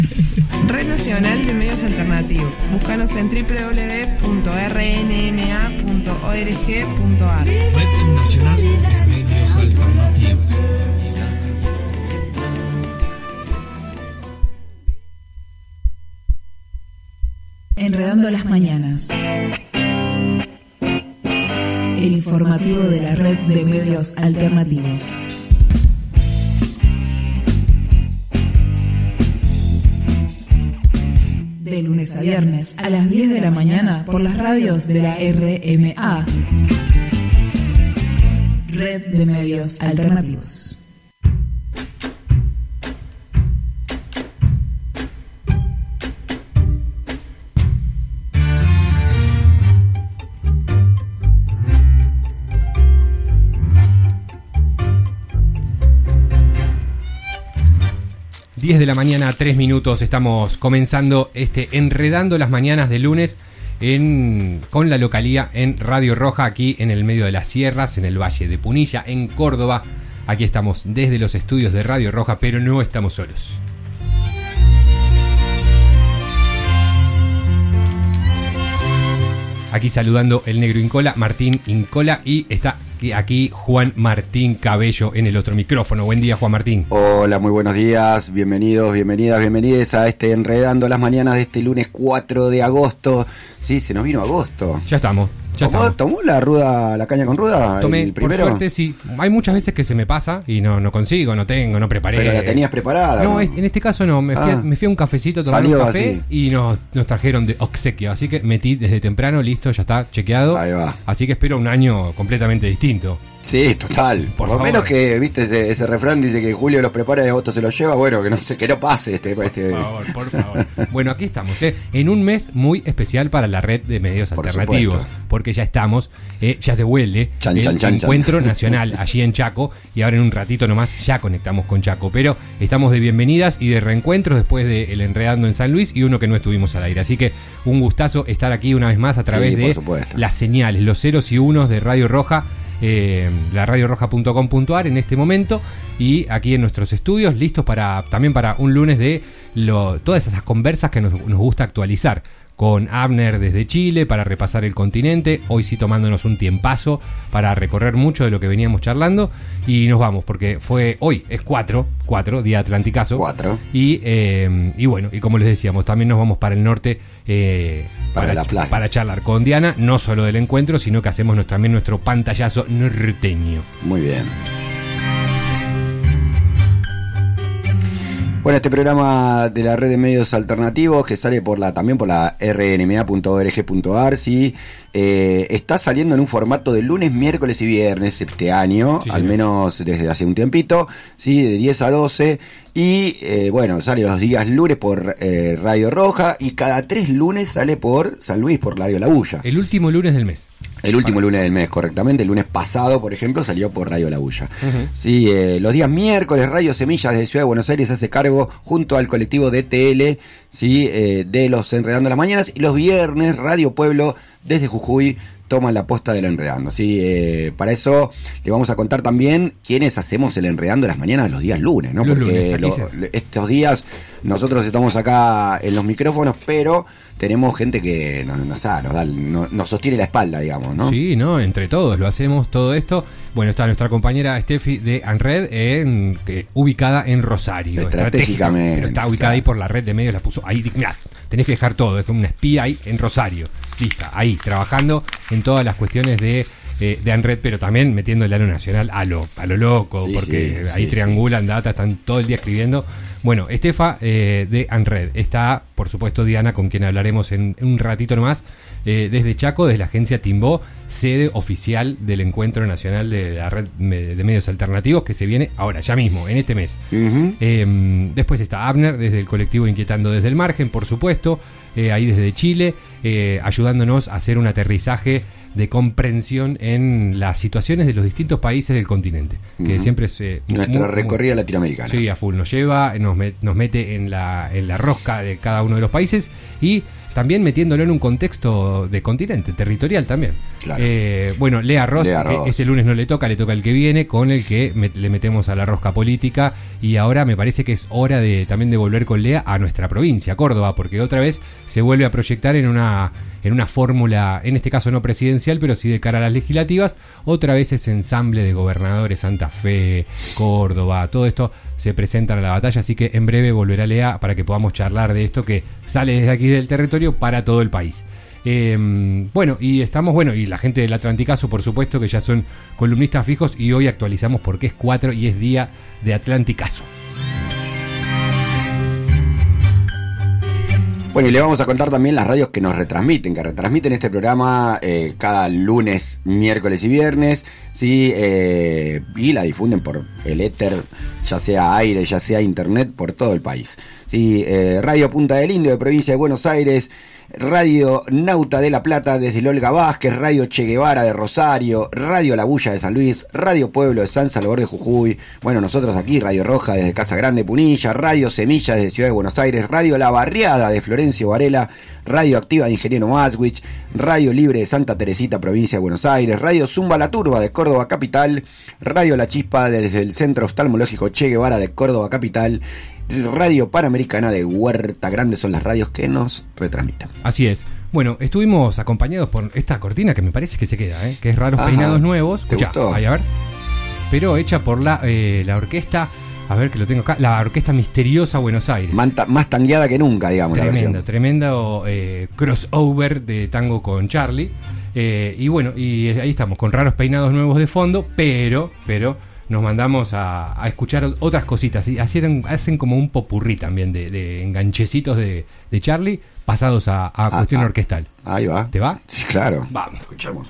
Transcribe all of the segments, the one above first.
Red Nacional de Medios Alternativos. Búscanos en www.rnma.org.ar. Red Nacional de Medios Alternativos. Enredando las mañanas. El informativo de la Red de Medios Alternativos. De lunes a viernes a las 10 de la mañana por las radios de la RMA. Red de Medios Alternativos. De la mañana, 3 minutos, estamos comenzando Enredando las Mañanas de lunes con la localía en Radio Roja, aquí en el medio de las sierras, en el Valle de Punilla, en Córdoba. Aquí estamos desde los estudios de Radio Roja, pero no estamos solos. Aquí saludando el negro Incola, Martín Incola, y está aquí Juan Martín Cabello en el otro micrófono. Buen día, Juan Martín. Hola, muy buenos días, bienvenidos, bienvenidas a Enredando las Mañanas de este lunes 4 de agosto. Sí, se nos vino agosto. Ya estamos. ¿Tomó la caña con ruda? Tomé, el primero. Por suerte sí. Hay muchas veces que se me pasa y no consigo, no preparé. Pero la tenías preparada. No, en este caso no. Me fui a un cafecito a tomar un café y nos trajeron de obsequio. Así que metí desde temprano, listo, ya está chequeado. Ahí va. Así que espero un año completamente distinto. Sí, total. Por lo menos que, viste, ese refrán dice que Julio los prepara y agosto se los lleva. Bueno, que no pase Por favor. Bueno, aquí estamos, en un mes muy especial para la Red de Medios Alternativos. Supuesto. Porque ya estamos, ya se huele el encuentro nacional allí en Chaco. Y ahora en un ratito nomás ya conectamos con Chaco. Pero estamos de bienvenidas y de reencuentros después del Enredando en San Luis y uno que no estuvimos al aire. Así que un gustazo estar aquí una vez más a través de las señales, los ceros y unos de Radio Roja. La radioroja.com.ar en este momento y aquí en nuestros estudios listos también para un lunes de todas esas conversas que nos gusta actualizar con Abner desde Chile para repasar el continente, hoy sí tomándonos un tiempazo para recorrer mucho de lo que veníamos charlando y nos vamos porque hoy es 4 día Atlanticazo 4 y bueno, y como les decíamos también nos vamos para el norte para la playa, para charlar con Diana, no solo del encuentro, sino que hacemos también nuestro pantallazo norteño. Muy bien. Bueno, este programa de la Red de Medios Alternativos que sale también por la rnma.org.ar, ¿sí? Está saliendo en un formato de lunes, miércoles y viernes este año, sí, al menos desde hace un tiempito, ¿sí? De 10 a 12. Y bueno, sale los días lunes por Radio Roja y cada 3 lunes sale por San Luis, por Radio La Bulla. El último lunes del mes. El último lunes del mes, correctamente. El lunes pasado, por ejemplo, salió por Radio La Bulla. Uh-huh. Sí, los días miércoles, Radio Semillas desde Ciudad de Buenos Aires hace cargo junto al colectivo DTL, ¿sí? De los Enredando las Mañanas. Y los viernes, Radio Pueblo desde Jujuy toma la posta del Enredando, ¿sí? Para eso le vamos a contar también quiénes hacemos el Enredando las Mañanas los días lunes, ¿no? Porque estos días nosotros estamos acá en los micrófonos, pero tenemos gente que nos sostiene la espalda, digamos, ¿no? Sí, ¿no? Entre todos lo hacemos todo esto. Bueno, está nuestra compañera Steffi de ANRED, ubicada en Rosario. Estratégicamente. Pero está ubicada ahí por la red de medios, la puso ahí. Tenés que dejar todo, es como una espía ahí en Rosario. Lista, ahí, trabajando en todas las cuestiones de ANRED, pero también metiendo el halo nacional a lo loco, sí, porque ahí triangulan data, están todo el día escribiendo. Bueno, Estefa de ANRED. Está, por supuesto, Diana, con quien hablaremos en un ratito nomás, desde Chaco, desde la agencia Timbó, sede oficial del Encuentro Nacional de la Red de Medios Alternativos, que se viene ahora, ya mismo, en este mes. Uh-huh. Después está Abner, desde el colectivo Inquietando desde el Margen, por supuesto, ahí desde Chile, ayudándonos a hacer un aterrizaje de comprensión en las situaciones de los distintos países del continente, que siempre es nuestra recorrida latinoamericana. Sí, a full nos lleva, nos mete en la rosca de cada uno de los países y también metiéndolo en un contexto de continente, territorial también. Claro. Bueno, Lea Ross, Ross. este lunes no le toca el que viene, con el que le metemos a la rosca política, y ahora me parece que es hora también de volver con Lea a nuestra provincia, Córdoba, porque otra vez se vuelve a proyectar en una fórmula, en este caso no presidencial, pero sí de cara a las legislativas. Otra vez ese ensamble de gobernadores, Santa Fe, Córdoba, todo esto se presentan a la batalla, así que en breve volverá Lea para que podamos charlar de esto que sale desde aquí del territorio para todo el país. Bueno, y la gente del Atlanticazo, por supuesto, que ya son columnistas fijos, y hoy actualizamos porque es 4 y es día de Atlanticazo. Bueno, y le vamos a contar también las radios que retransmiten este programa cada lunes, miércoles y viernes, ¿sí? Y la difunden por el éter, ya sea aire, ya sea internet, por todo el país, ¿sí? Radio Punta del Indio de provincia de Buenos Aires, Radio Nauta de La Plata desde el Olga Vázquez, Radio Che Guevara de Rosario, Radio La Bulla de San Luis, Radio Pueblo de San Salvador de Jujuy, bueno, nosotros aquí, Radio Roja desde Casa Grande Punilla, Radio Semilla desde Ciudad de Buenos Aires, Radio La Barriada de Florencio Varela, Radio Activa de Ingeniero Maswich, Radio Libre de Santa Teresita, provincia de Buenos Aires, Radio Zumba La Turba de Córdoba Capital, Radio La Chispa desde el Centro Oftalmológico Che Guevara de Córdoba Capital, Radio Panamericana de Huerta Grande, son las radios que nos retransmiten. Así es. Bueno, estuvimos acompañados por esta cortina que me parece que se queda, que es Raros Peinados Nuevos. ¿Te Escuchá, gustó? ahí, a ver. Pero hecha por la orquesta, a ver que lo tengo acá, la Orquesta Misteriosa Buenos Aires. Más tangueada que nunca, digamos, la versión. Tremendo crossover de tango con Charlie. Y bueno, y ahí estamos, con Raros Peinados Nuevos de fondo, pero nos mandamos a escuchar otras cositas, y hacen como un popurrí también de enganchecitos de Charlie pasados a cuestión orquestal. Ahí va. ¿Te va? Sí, claro. Vamos. Escuchamos.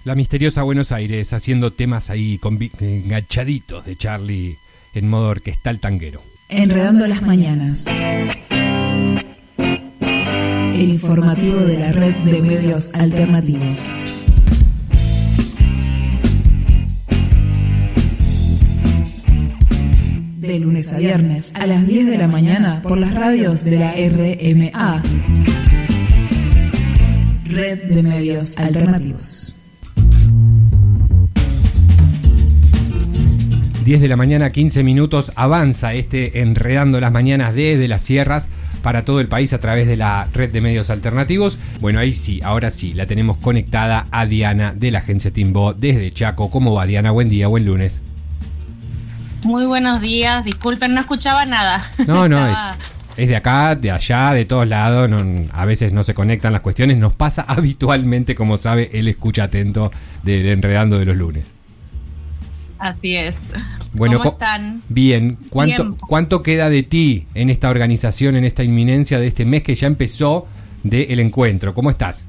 La misteriosa Buenos Aires haciendo temas ahí enganchaditos de Charlie en modo orquestal tanguero. Enredando las mañanas. El informativo de la red de medios alternativos. De lunes a viernes a las 10 de la mañana por las radios de la RMA. Red de Medios Alternativos. 10 de la mañana, 15 minutos, avanza Enredando las Mañanas desde las sierras para todo el país a través de la Red de Medios Alternativos. Bueno, ahí sí, ahora sí, la tenemos conectada a Diana de la agencia Timbó desde Chaco. ¿Cómo va, Diana? Buen día, buen lunes. Muy buenos días, disculpen, no escuchaba nada. No, es de acá, de allá, de todos lados, a veces no se conectan las cuestiones, nos pasa habitualmente, como sabe, el escucha atento de Enredando de los lunes. Así es. Bueno, ¿cómo están? Bien. ¿Cuánto queda de ti en esta organización, en esta inminencia de este mes que ya empezó del encuentro? ¿Cómo estás?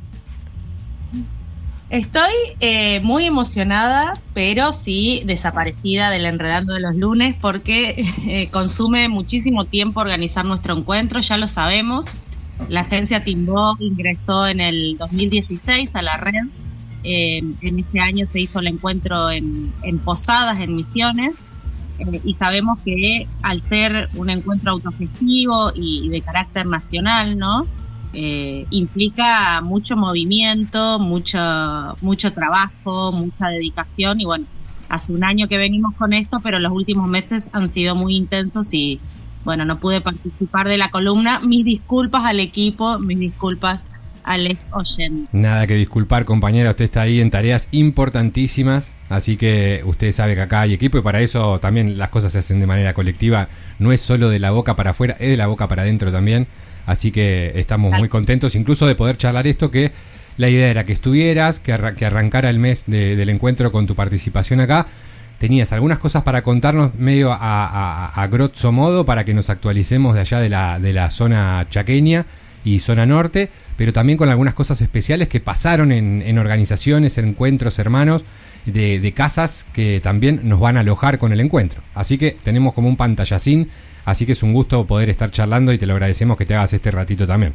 Estoy muy emocionada, pero sí desaparecida del Enredando de los lunes porque consume muchísimo tiempo organizar nuestro encuentro, ya lo sabemos. La agencia Timbó ingresó en el 2016 a la red. En ese año se hizo el encuentro en Posadas, en Misiones, y sabemos que al ser un encuentro autogestivo y de carácter nacional, ¿no? Implica mucho movimiento, mucho trabajo, mucha dedicación, y bueno, hace un año que venimos con esto, pero los últimos meses han sido muy intensos y bueno, no pude participar de la columna. Mis disculpas al equipo, mis disculpas a les oyentes. Nada que disculpar, compañera, usted está ahí en tareas importantísimas, así que usted sabe que acá hay equipo y para eso también las cosas se hacen de manera colectiva, no es solo de la boca para afuera, es de la boca para adentro también, así que estamos muy contentos incluso de poder charlar esto, que la idea era que estuvieras, que arrancara el mes del encuentro con tu participación acá. Tenías algunas cosas para contarnos medio a grosso modo para que nos actualicemos de allá de la zona chaqueña y zona norte, pero también con algunas cosas especiales que pasaron en organizaciones, en encuentros hermanos de casas que también nos van a alojar con el encuentro. Así que tenemos como un pantallacín, así que es un gusto poder estar charlando y te lo agradecemos que te hagas este ratito también.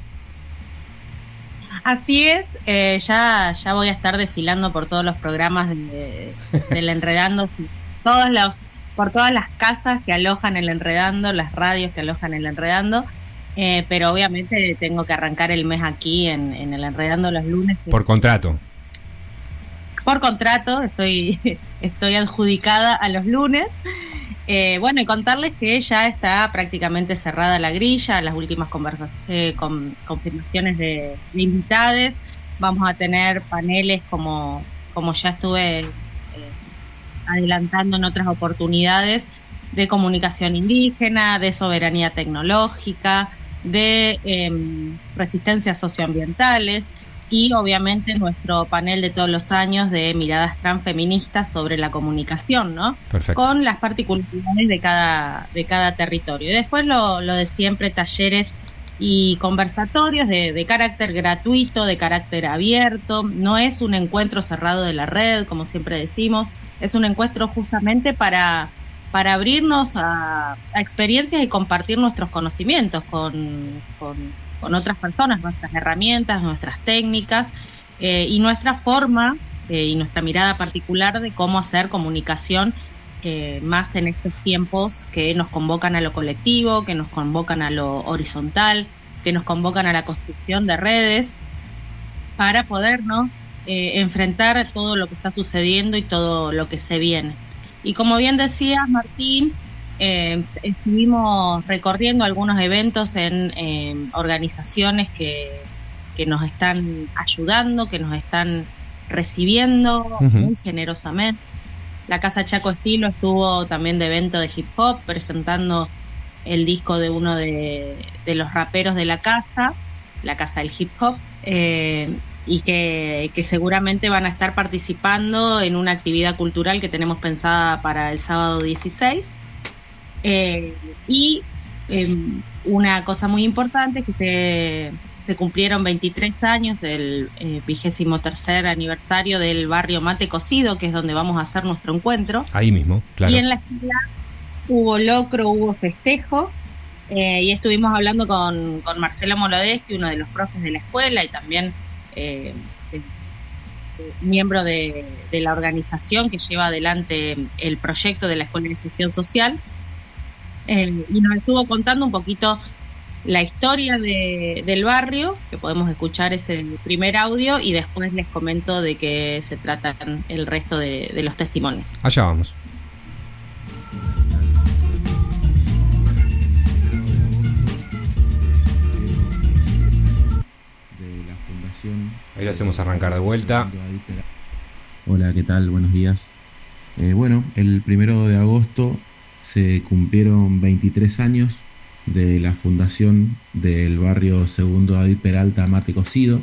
Así es, ya voy a estar desfilando por todos los programas del Enredando, por todas las casas que alojan el Enredando, las radios que alojan el Enredando. Pero obviamente tengo que arrancar el mes aquí en el Enredando los lunes. Por contrato. Por contrato, estoy adjudicada a los lunes. Bueno, y contarles que ya está prácticamente cerrada la grilla, las últimas confirmaciones de invitades. Vamos a tener paneles como ya estuve adelantando en otras oportunidades, de comunicación indígena, de soberanía tecnológica, de resistencias socioambientales y obviamente nuestro panel de todos los años de miradas transfeministas sobre la comunicación, ¿no? Perfecto. Con las particularidades de cada territorio. Y después lo de siempre, talleres y conversatorios de carácter gratuito, de carácter abierto. No es un encuentro cerrado de la red, como siempre decimos, es un encuentro justamente para abrirnos a experiencias y compartir nuestros conocimientos con otras personas, nuestras herramientas, nuestras técnicas y nuestra forma y nuestra mirada particular de cómo hacer comunicación más en estos tiempos que nos convocan a lo colectivo, que nos convocan a lo horizontal, que nos convocan a la construcción de redes para podernos enfrentar todo lo que está sucediendo y todo lo que se viene. Y como bien decías, Martín, estuvimos recorriendo algunos eventos en organizaciones que nos están ayudando, que nos están recibiendo muy generosamente. La Casa Chaco Estilo estuvo también de evento de hip hop, presentando el disco de uno de los raperos de la Casa del Hip Hop, y que seguramente van a estar participando en una actividad cultural que tenemos pensada para el sábado 16. Y una cosa muy importante es que se cumplieron 23 años, el 23º aniversario del barrio Mate Cocido, que es donde vamos a hacer nuestro encuentro. Ahí mismo, claro. Y en la escuela hubo locro, hubo festejo, y estuvimos hablando con Marcelo Molodeschi, uno de los profes de la escuela y también miembro de la organización que lleva adelante el proyecto de la Escuela de Gestión Social, y nos estuvo contando un poquito la historia del barrio, que podemos escuchar ese primer audio, y después les comento de qué se tratan el resto de los testimonios. Allá vamos. Ahí lo hacemos arrancar de vuelta. Hola, ¿qué tal? Buenos días. Bueno, el 1 de agosto se cumplieron 23 años de la fundación del barrio Segundo David Peralta Mate Cocido.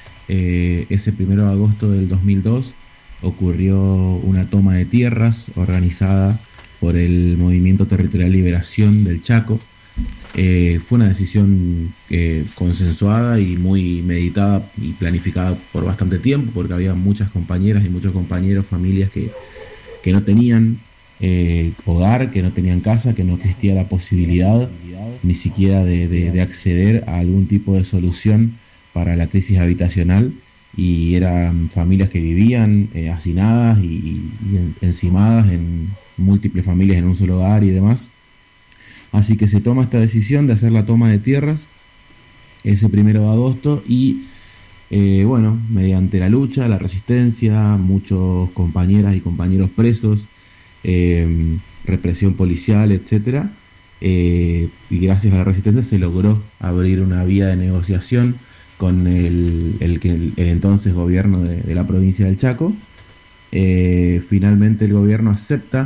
Ese 1 de agosto del 2002 ocurrió una toma de tierras organizada por el Movimiento Territorial Liberación del Chaco. Fue una decisión consensuada y muy meditada y planificada por bastante tiempo, porque había muchas compañeras y muchos compañeros, familias que no tenían hogar, que no tenían casa, que no existía la posibilidad ni siquiera de acceder a algún tipo de solución para la crisis habitacional, y eran familias que vivían hacinadas y encimadas en múltiples familias en un solo hogar y demás. Así que se toma esta decisión de hacer la toma de tierras ese 1 de agosto y bueno, mediante la lucha, la resistencia, muchos compañeras y compañeros presos, represión policial, etcétera, y gracias a la resistencia se logró abrir una vía de negociación con el entonces gobierno de la provincia del Chaco. Finalmente el gobierno acepta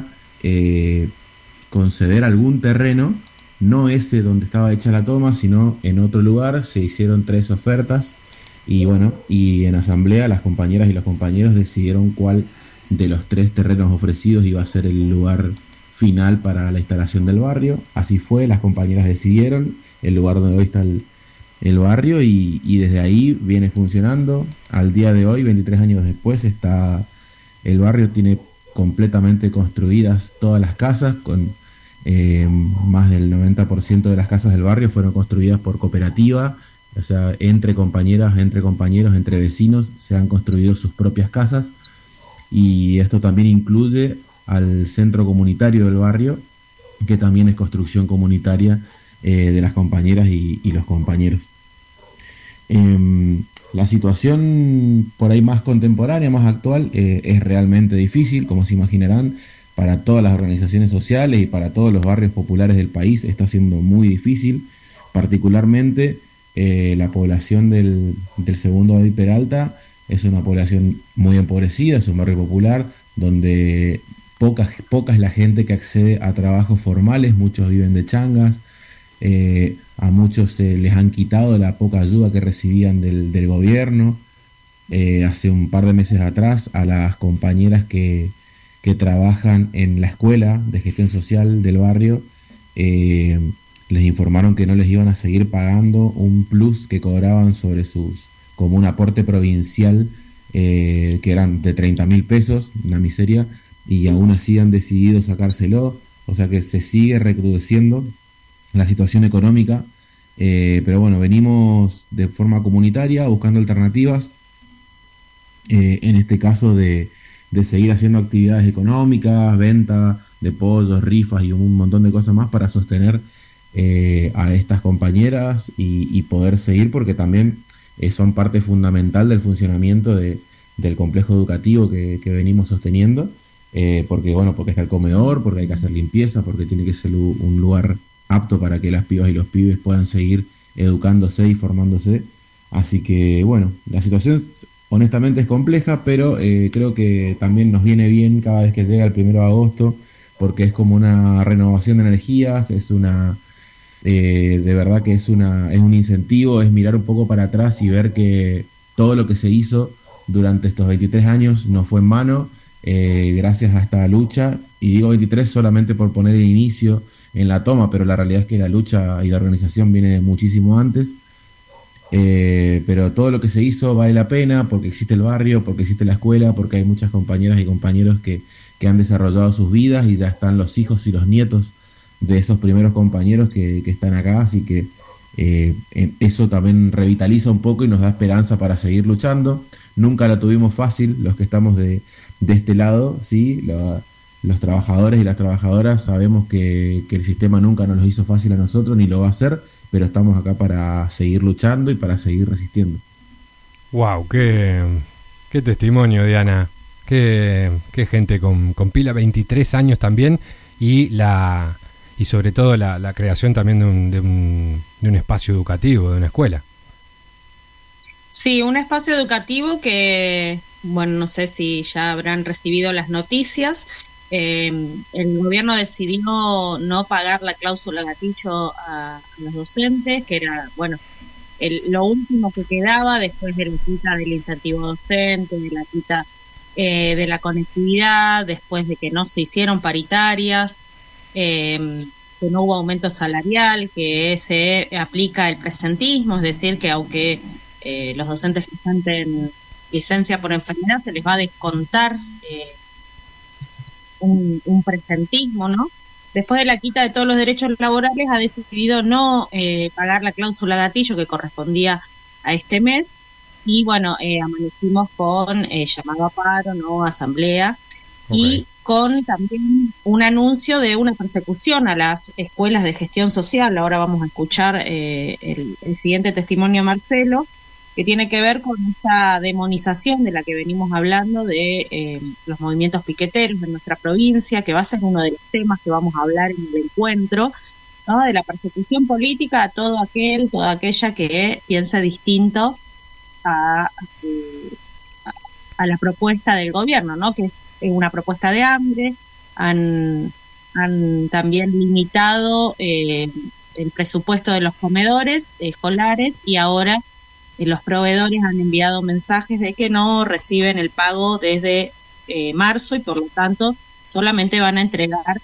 conceder algún terreno, no ese donde estaba hecha la toma, sino en otro lugar. Se hicieron 3 ofertas y bueno, y en asamblea las compañeras y los compañeros decidieron cuál de los 3 terrenos ofrecidos iba a ser el lugar final para la instalación del barrio. Así fue, las compañeras decidieron el lugar donde hoy está el barrio, y desde ahí viene funcionando. Al día de hoy, 23 años después, el barrio tiene completamente construidas todas las casas, con más del 90% de las casas del barrio fueron construidas por cooperativa, o sea, entre compañeras, entre compañeros, entre vecinos se han construido sus propias casas, y esto también incluye al centro comunitario del barrio, que también es construcción comunitaria de las compañeras y los compañeros. La situación por ahí más contemporánea, más actual, es realmente difícil, como se imaginarán, para todas las organizaciones sociales y para todos los barrios populares del país está siendo muy difícil. Particularmente la población del Segundo David Peralta es una población muy empobrecida, es un barrio popular donde poca es la gente que accede a trabajos formales, muchos viven de changas. A muchos les han quitado la poca ayuda que recibían del gobierno. Hace un par de meses atrás, a las compañeras que trabajan en la escuela de gestión social del barrio, les informaron que no les iban a seguir pagando un plus que cobraban sobre como un aporte provincial, que eran de 30.000 pesos, una miseria, y aún así han decidido sacárselo. O sea que se sigue recrudeciendo la situación económica, pero bueno, venimos de forma comunitaria buscando alternativas, en este caso de seguir haciendo actividades económicas, venta de pollos, rifas y un montón de cosas más para sostener a estas compañeras y poder seguir, porque también son parte fundamental del funcionamiento del complejo educativo que venimos sosteniendo, porque está el comedor, porque hay que hacer limpieza, porque tiene que ser un lugar apto para que las pibas y los pibes puedan seguir educándose y formándose. Así que bueno, la situación honestamente es compleja, pero creo que también nos viene bien cada vez que llega el 1 de agosto, porque es como una renovación de energías, es de verdad que es un incentivo, es mirar un poco para atrás y ver que todo lo que se hizo durante estos 23 años no fue en vano, gracias a esta lucha. Y digo 23 solamente por poner el inicio en la toma, pero la realidad es que la lucha y la organización viene de muchísimo antes. pero todo lo que se hizo vale la pena porque existe el barrio, porque existe la escuela, porque hay muchas compañeras y compañeros que han desarrollado sus vidas y ya están los hijos y los nietos de esos primeros compañeros que están acá, así que eso también revitaliza un poco y nos da esperanza para seguir luchando. Nunca la tuvimos fácil los que estamos de este lado, ¿sí? Los trabajadores y las trabajadoras sabemos que el sistema nunca nos lo hizo fácil a nosotros ni lo va a hacer, pero estamos acá para seguir luchando y para seguir resistiendo. Wow, qué testimonio, Diana. Qué gente con pila, 23 años también, y sobre todo la creación también de un espacio educativo, de una escuela. Sí, un espacio educativo que, bueno, no sé si ya habrán recibido las noticias. El gobierno decidió no pagar la cláusula gatillo a los docentes, que era, bueno, lo último que quedaba después de la quita del incentivo docente, de la quita de la conectividad, después de que no se hicieron paritarias, que no hubo aumento salarial, que se aplica el presentismo, es decir, que aunque los docentes que están en licencia por enfermedad se les va a descontar un presentismo, ¿no? Después de la quita de todos los derechos laborales ha decidido no pagar la cláusula gatillo que correspondía a este mes y bueno, amanecimos con llamado a paro, ¿no? Asamblea. Okay. Y con también un anuncio de una persecución a las escuelas de gestión social. Ahora vamos a escuchar el siguiente testimonio de Marcelo, que tiene que ver con esta demonización de la que venimos hablando de los movimientos piqueteros de nuestra provincia, que va a ser uno de los temas que vamos a hablar en el encuentro, ¿no? De la persecución política a todo aquel, toda aquella que piensa distinto a la propuesta del gobierno, ¿no? Que es una propuesta de hambre. Han también limitado el presupuesto de los comedores escolares y ahora los proveedores han enviado mensajes de que no reciben el pago desde marzo y por lo tanto solamente van a entregar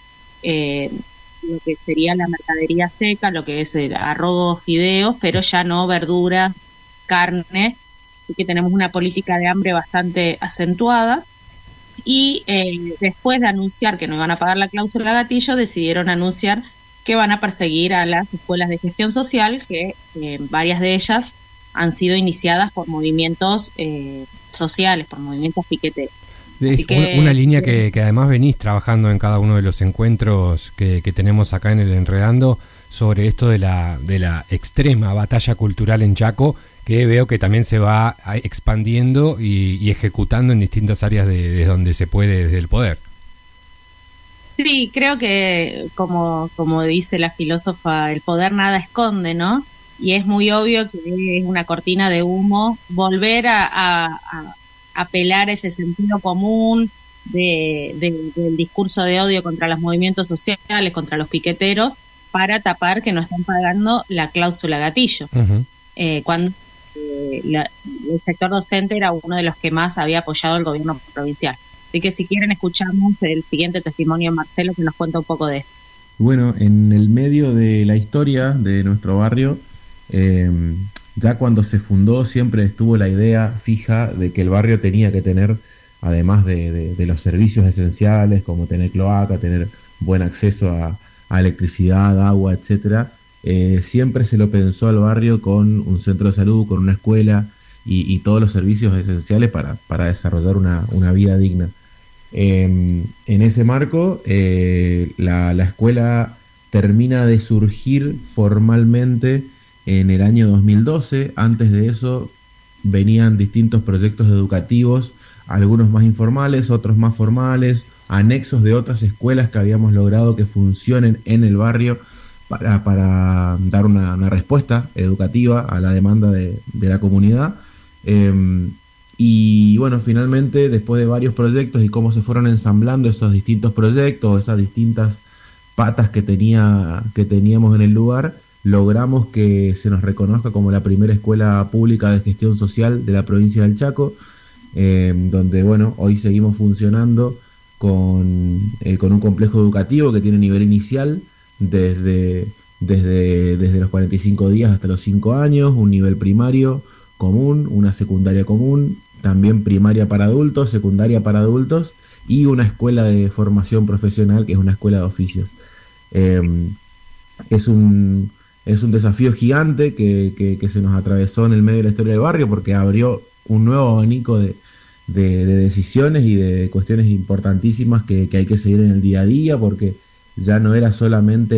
lo que sería la mercadería seca, lo que es el arroz, fideos, pero ya no verduras, carne. Así que tenemos una política de hambre bastante acentuada y después de anunciar que no iban a pagar la cláusula gatillo, decidieron anunciar que van a perseguir a las escuelas de gestión social, que varias de ellas han sido iniciadas por movimientos sociales, por movimientos piqueteros. Es una línea que además venís trabajando en cada uno de los encuentros que tenemos acá en el Enredando sobre esto de la extrema batalla cultural en Chaco, que veo que también se va expandiendo y ejecutando en distintas áreas de donde se puede desde el poder. Sí, creo que como dice la filósofa, el poder nada esconde, ¿no? Y es muy obvio que es una cortina de humo volver a apelar ese sentido común del discurso de odio contra los movimientos sociales, contra los piqueteros, para tapar que no están pagando la cláusula gatillo. Uh-huh. Cuando el sector docente era uno de los que más había apoyado el gobierno provincial. Así que si quieren escuchamos el siguiente testimonio de Marcelo que nos cuenta un poco de esto. Bueno, en el medio de la historia de nuestro barrio, ya cuando se fundó siempre estuvo la idea fija de que el barrio tenía que tener, además de los servicios esenciales como tener cloaca, tener buen acceso a electricidad, agua, etcétera, siempre se lo pensó al barrio con un centro de salud, con una escuela y todos los servicios esenciales para desarrollar una vida digna. En ese marco, la escuela termina de surgir formalmente en el año 2012. Antes de eso venían distintos proyectos educativos, algunos más informales, otros más formales, anexos de otras escuelas que habíamos logrado que funcionen en el barrio para dar una respuesta educativa a la demanda de la comunidad. Y bueno, finalmente, después de varios proyectos y cómo se fueron ensamblando esos distintos proyectos, esas distintas patas que teníamos en el lugar, logramos que se nos reconozca como la primera escuela pública de gestión social de la provincia del Chaco, donde bueno, hoy seguimos funcionando con un complejo educativo que tiene nivel inicial desde desde los 45 días hasta los 5 años, un nivel primario común, una secundaria común, también primaria para adultos, secundaria para adultos y una escuela de formación profesional que es una escuela de oficios. Es un desafío gigante que se nos atravesó en el medio de la historia del barrio porque abrió un nuevo abanico de decisiones y de cuestiones importantísimas que hay que seguir en el día a día, porque ya no era solamente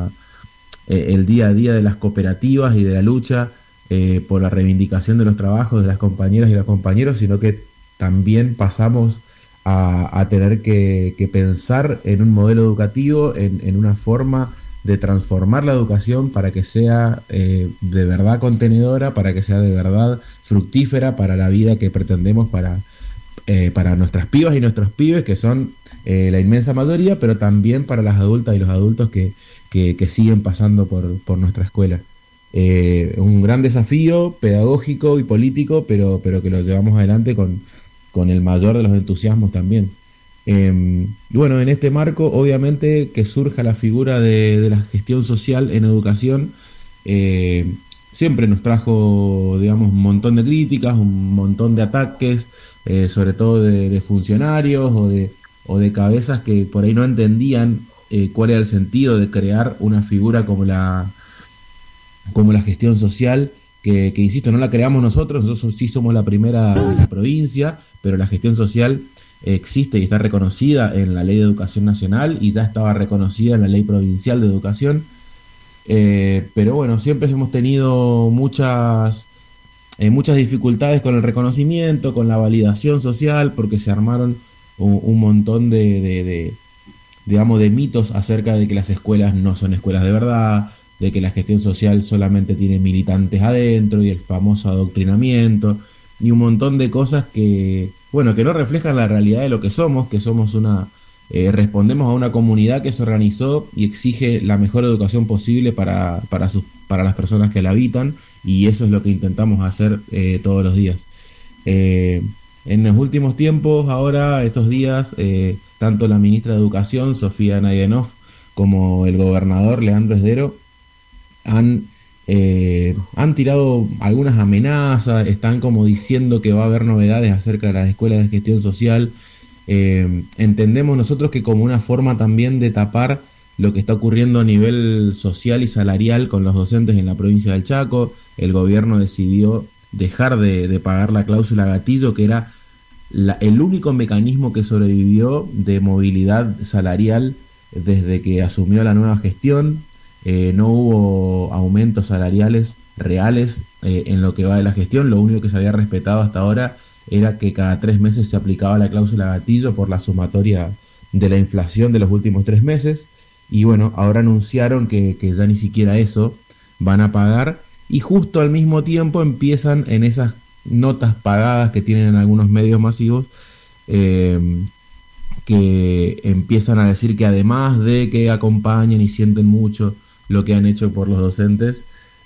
el día a día de las cooperativas y de la lucha por la reivindicación de los trabajos de las compañeras y los compañeros, sino que también pasamos a tener que pensar en un modelo educativo, en una forma de transformar la educación para que sea de verdad contenedora, para que sea de verdad fructífera para la vida que pretendemos para nuestras pibas y nuestros pibes, que son la inmensa mayoría, pero también para las adultas y los adultos que siguen pasando por nuestra escuela. Un gran desafío pedagógico y político, pero que lo llevamos adelante con el mayor de los entusiasmos también. Y bueno, en este marco, obviamente, que surja la figura de la gestión social en educación, siempre nos trajo, digamos, un montón de críticas, un montón de ataques, sobre todo de funcionarios o de cabezas que por ahí no entendían cuál era el sentido de crear una figura como la gestión social, que insisto, no la creamos nosotros sí somos la primera de la provincia, pero la gestión social existe y está reconocida en la Ley de Educación Nacional y ya estaba reconocida en la Ley Provincial de Educación, pero bueno, siempre hemos tenido muchas dificultades con el reconocimiento, con la validación social, porque se armaron un montón de mitos acerca de que las escuelas no son escuelas de verdad, de que la gestión social solamente tiene militantes adentro y el famoso adoctrinamiento y un montón de cosas que no reflejan la realidad de lo que somos respondemos a una comunidad que se organizó y exige la mejor educación posible para las personas que la habitan, y eso es lo que intentamos hacer todos los días. En los últimos tiempos, ahora, estos días, tanto la ministra de Educación, Sofía Naydenov, como el gobernador, Leandro Esdero, han tirado algunas amenazas, están como diciendo que va a haber novedades acerca de las escuelas de gestión social. Entendemos nosotros que como una forma también de tapar lo que está ocurriendo a nivel social y salarial con los docentes en la provincia del Chaco, el gobierno decidió dejar de pagar la cláusula gatillo, que era el único mecanismo que sobrevivió de movilidad salarial desde que asumió la nueva gestión. No hubo aumentos salariales reales en lo que va de la gestión. Lo único que se había respetado hasta ahora era que cada 3 meses se aplicaba la cláusula gatillo por la sumatoria de la inflación de los últimos 3 meses. Y bueno, ahora anunciaron que ya ni siquiera eso van a pagar, y justo al mismo tiempo empiezan en esas notas pagadas que tienen en algunos medios masivos, que empiezan a decir que además de que acompañan y sienten mucho lo que han hecho por los docentes,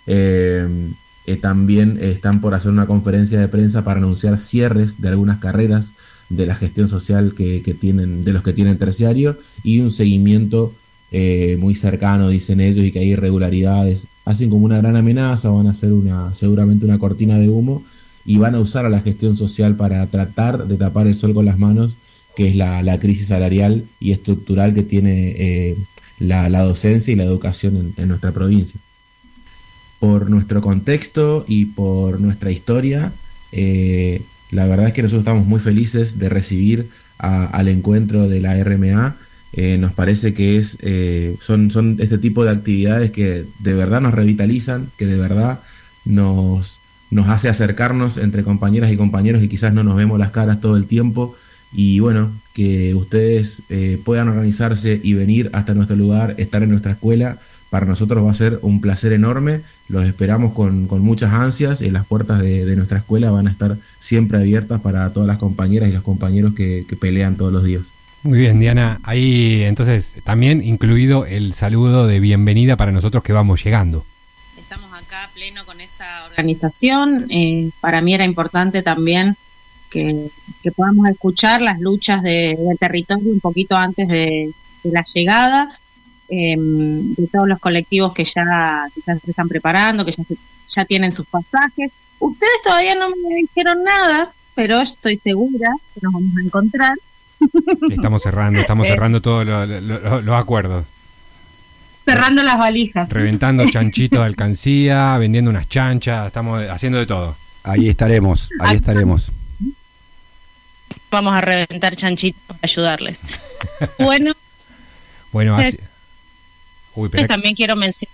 también están por hacer una conferencia de prensa para anunciar cierres de algunas carreras de la gestión social que tienen, de los que tienen terciario, y un seguimiento muy cercano, dicen ellos, y que hay irregularidades. Hacen como una gran amenaza, van a hacer seguramente una cortina de humo, y van a usar a la gestión social para tratar de tapar el sol con las manos, que es la crisis salarial y estructural que tiene la docencia y la educación en nuestra provincia. Por nuestro contexto y por nuestra historia, la verdad es que nosotros estamos muy felices de recibir al encuentro de la RMA. Nos parece que son este tipo de actividades que de verdad nos revitalizan, que de verdad nos hace acercarnos entre compañeras y compañeros, y quizás no nos vemos las caras todo el tiempo, y bueno, que ustedes puedan organizarse y venir hasta nuestro lugar, estar en nuestra escuela. Para nosotros va a ser un placer enorme. Los esperamos con muchas ansias, y las puertas de nuestra escuela van a estar siempre abiertas para todas las compañeras y los compañeros que pelean todos los días. Muy bien, Diana. Ahí entonces también incluido el saludo de bienvenida para nosotros que vamos llegando. Estamos acá a pleno con esa organización. Para mí era importante también que podamos escuchar las luchas del territorio un poquito antes de la llegada. de todos los colectivos que ya se están preparando, que ya tienen sus pasajes. Ustedes todavía no me dijeron nada, pero estoy segura que nos vamos a encontrar. Estamos cerrando todos los acuerdos. Cerrando las valijas. Reventando chanchitos de alcancía, vendiendo unas chanchas, estamos haciendo de todo. Ahí estaremos. Vamos a reventar chanchitos para ayudarles. Bueno, así... también quiero mencionar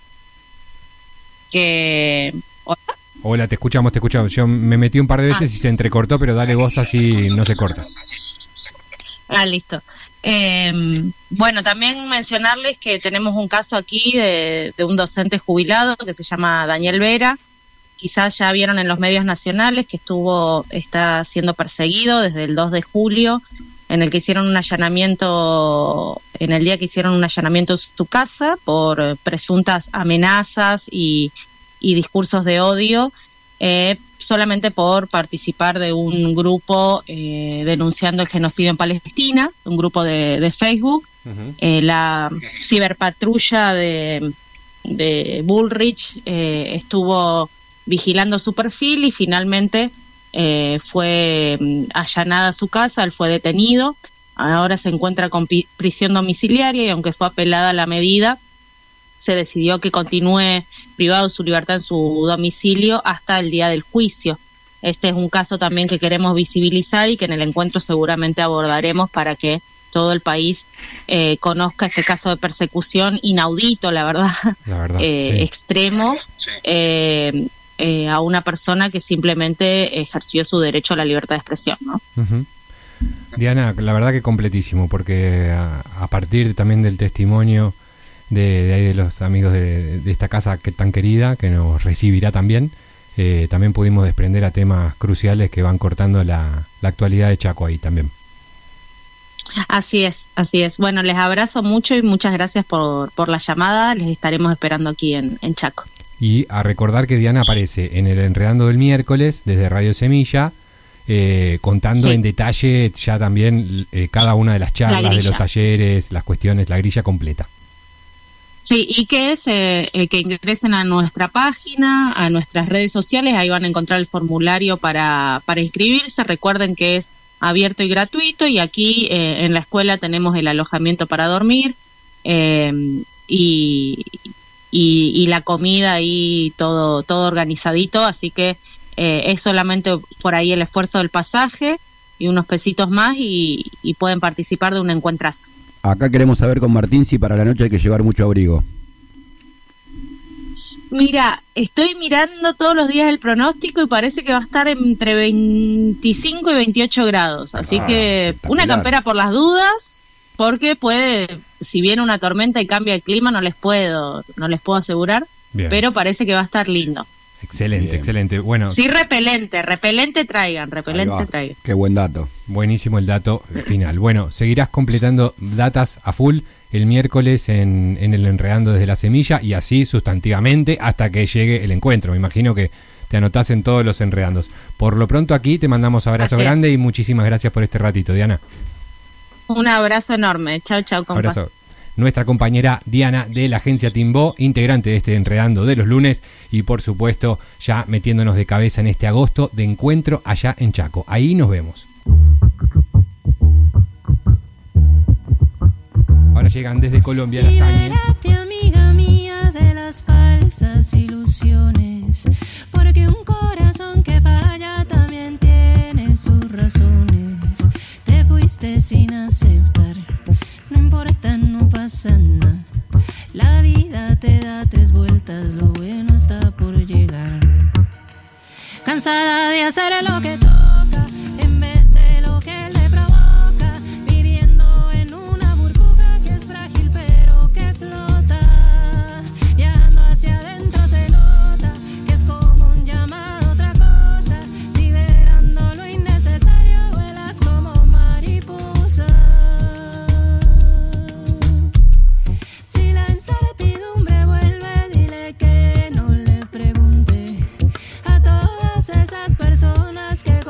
que... Hola, te escuchamos. Yo me metí un par de veces y se entrecortó, pero dale voz así no se corta. Listo. Bueno, también mencionarles que tenemos un caso aquí de un docente jubilado que se llama Daniel Vera. Quizás ya vieron en los medios nacionales que está siendo perseguido desde el 2 de julio, en el que hicieron un allanamiento, en el día que hicieron un allanamiento en su casa por presuntas amenazas y discursos de odio, solamente por participar de un grupo denunciando el genocidio en Palestina, un grupo de Facebook. Uh-huh. La ciberpatrulla de Bullrich estuvo vigilando su perfil y finalmente fue allanada su casa, él fue detenido, ahora se encuentra con prisión domiciliaria y aunque fue apelada la medida, se decidió que continúe privado de su libertad en su domicilio hasta el día del juicio. Este es un caso también que queremos visibilizar y que en el encuentro seguramente abordaremos para que todo el país conozca este caso de persecución inaudito, la verdad sí. Extremo, a una persona que simplemente ejerció su derecho a la libertad de expresión, ¿no? Uh-huh. Diana, la verdad que completísimo, porque a partir también del testimonio de ahí de los amigos de esta casa que tan querida, que nos recibirá también pudimos desprender a temas cruciales que van cortando la actualidad de Chaco ahí también. Así es. Bueno, les abrazo mucho y muchas gracias por la llamada. Les estaremos esperando aquí en Chaco. Y a recordar que Diana aparece en el Enredando del miércoles desde Radio Semilla, contando en detalle ya también cada una de las charlas, de los talleres, las cuestiones, la grilla completa. Sí, y que ingresen a nuestra página, a nuestras redes sociales, ahí van a encontrar el formulario para inscribirse. Recuerden que es abierto y gratuito, y aquí en la escuela tenemos el alojamiento para dormir y la comida ahí todo organizadito, así que es solamente por ahí el esfuerzo del pasaje y unos pesitos más y pueden participar de un encuentrazo. Acá queremos saber con Martín si para la noche hay que llevar mucho abrigo. Mira, estoy mirando todos los días el pronóstico y parece que va a estar entre 25 y 28 grados. Así que una campera por las dudas, porque si viene una tormenta y cambia el clima, no les puedo asegurar. Bien. Pero parece que va a estar lindo. Excelente. Bueno, sí, repelente traigan. Qué buen dato. Buenísimo el dato final. Bueno, seguirás completando datas a full el miércoles en el Enredando desde la Semilla, y así sustantivamente hasta que llegue el encuentro. Me imagino que te anotás en todos los enredandos. Por lo pronto aquí te mandamos abrazo grande y muchísimas gracias por este ratito, Diana. Un abrazo enorme. Chau, compa. Abrazo. Nuestra compañera Diana de la agencia Timbó, integrante de este Enredando de los lunes, y por supuesto ya metiéndonos de cabeza en este agosto de encuentro allá en Chaco. Ahí nos vemos. Ahora llegan desde Colombia las Áñez. Libérate, amiga mía, de las falsas ilusiones, porque un corazón que falla también tiene sus razones. Te fuiste sin aceptar, no importa, no pasa nada. La vida te da 3 vueltas, lo bueno está por llegar. Cansada de hacer lo que toca en vez de lo que le provoca, viviendo en una burbuja que es frágil pero que flota. Viajando hacia adentro se nota que es como un llamado a otra cosa, liberando lo innecesario, vuelas como mariposa. Si la incertidumbre vuelve, dile que no le pregunte a todas esas personas que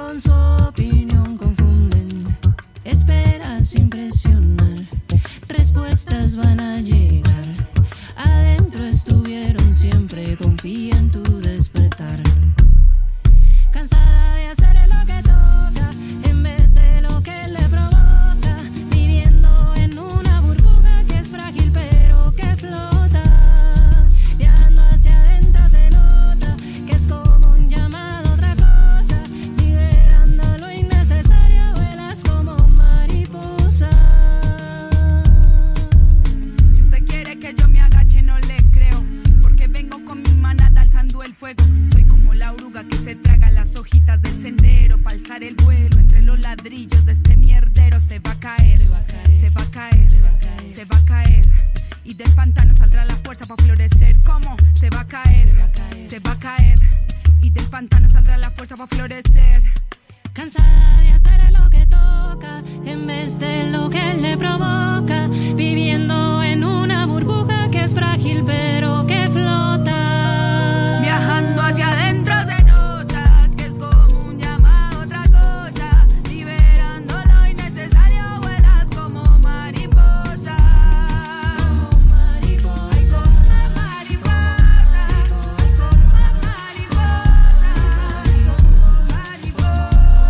alcanzar el vuelo entre los ladrillos de este mierdero. Se va a caer, se va a caer, se va a caer, se va a caer, se va a caer. Y del pantano saldrá la fuerza para florecer. ¿Cómo? Se va a caer, se va a caer, se va a caer. Y del pantano saldrá la fuerza para florecer. Cansada de hacer lo que toca en vez de lo que le provoca, viviendo en una burbuja que es frágil pero que flota. Viajando hacia adentro se nota que es como un llamado a otra cosa. Liberando lo innecesario, vuelas como mariposa. Como mariposa. Ay, soy una mariposa. Ay, soy una mariposa. Ay, soy una mariposa.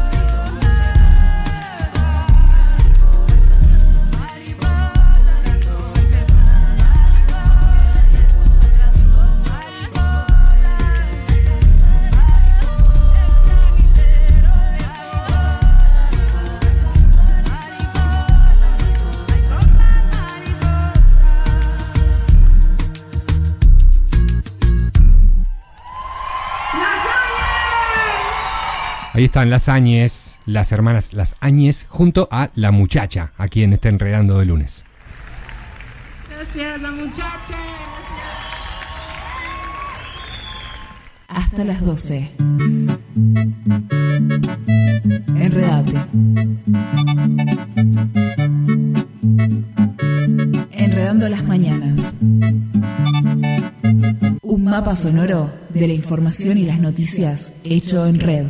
Ahí están las Áñez, las hermanas Las Áñez, junto a La Muchacha, aquí en este Enredando de lunes. Gracias, La Muchacha. Hasta las 12. Enredate. Enredando las mañanas. Un mapa sonoro de la información y las noticias hecho en red.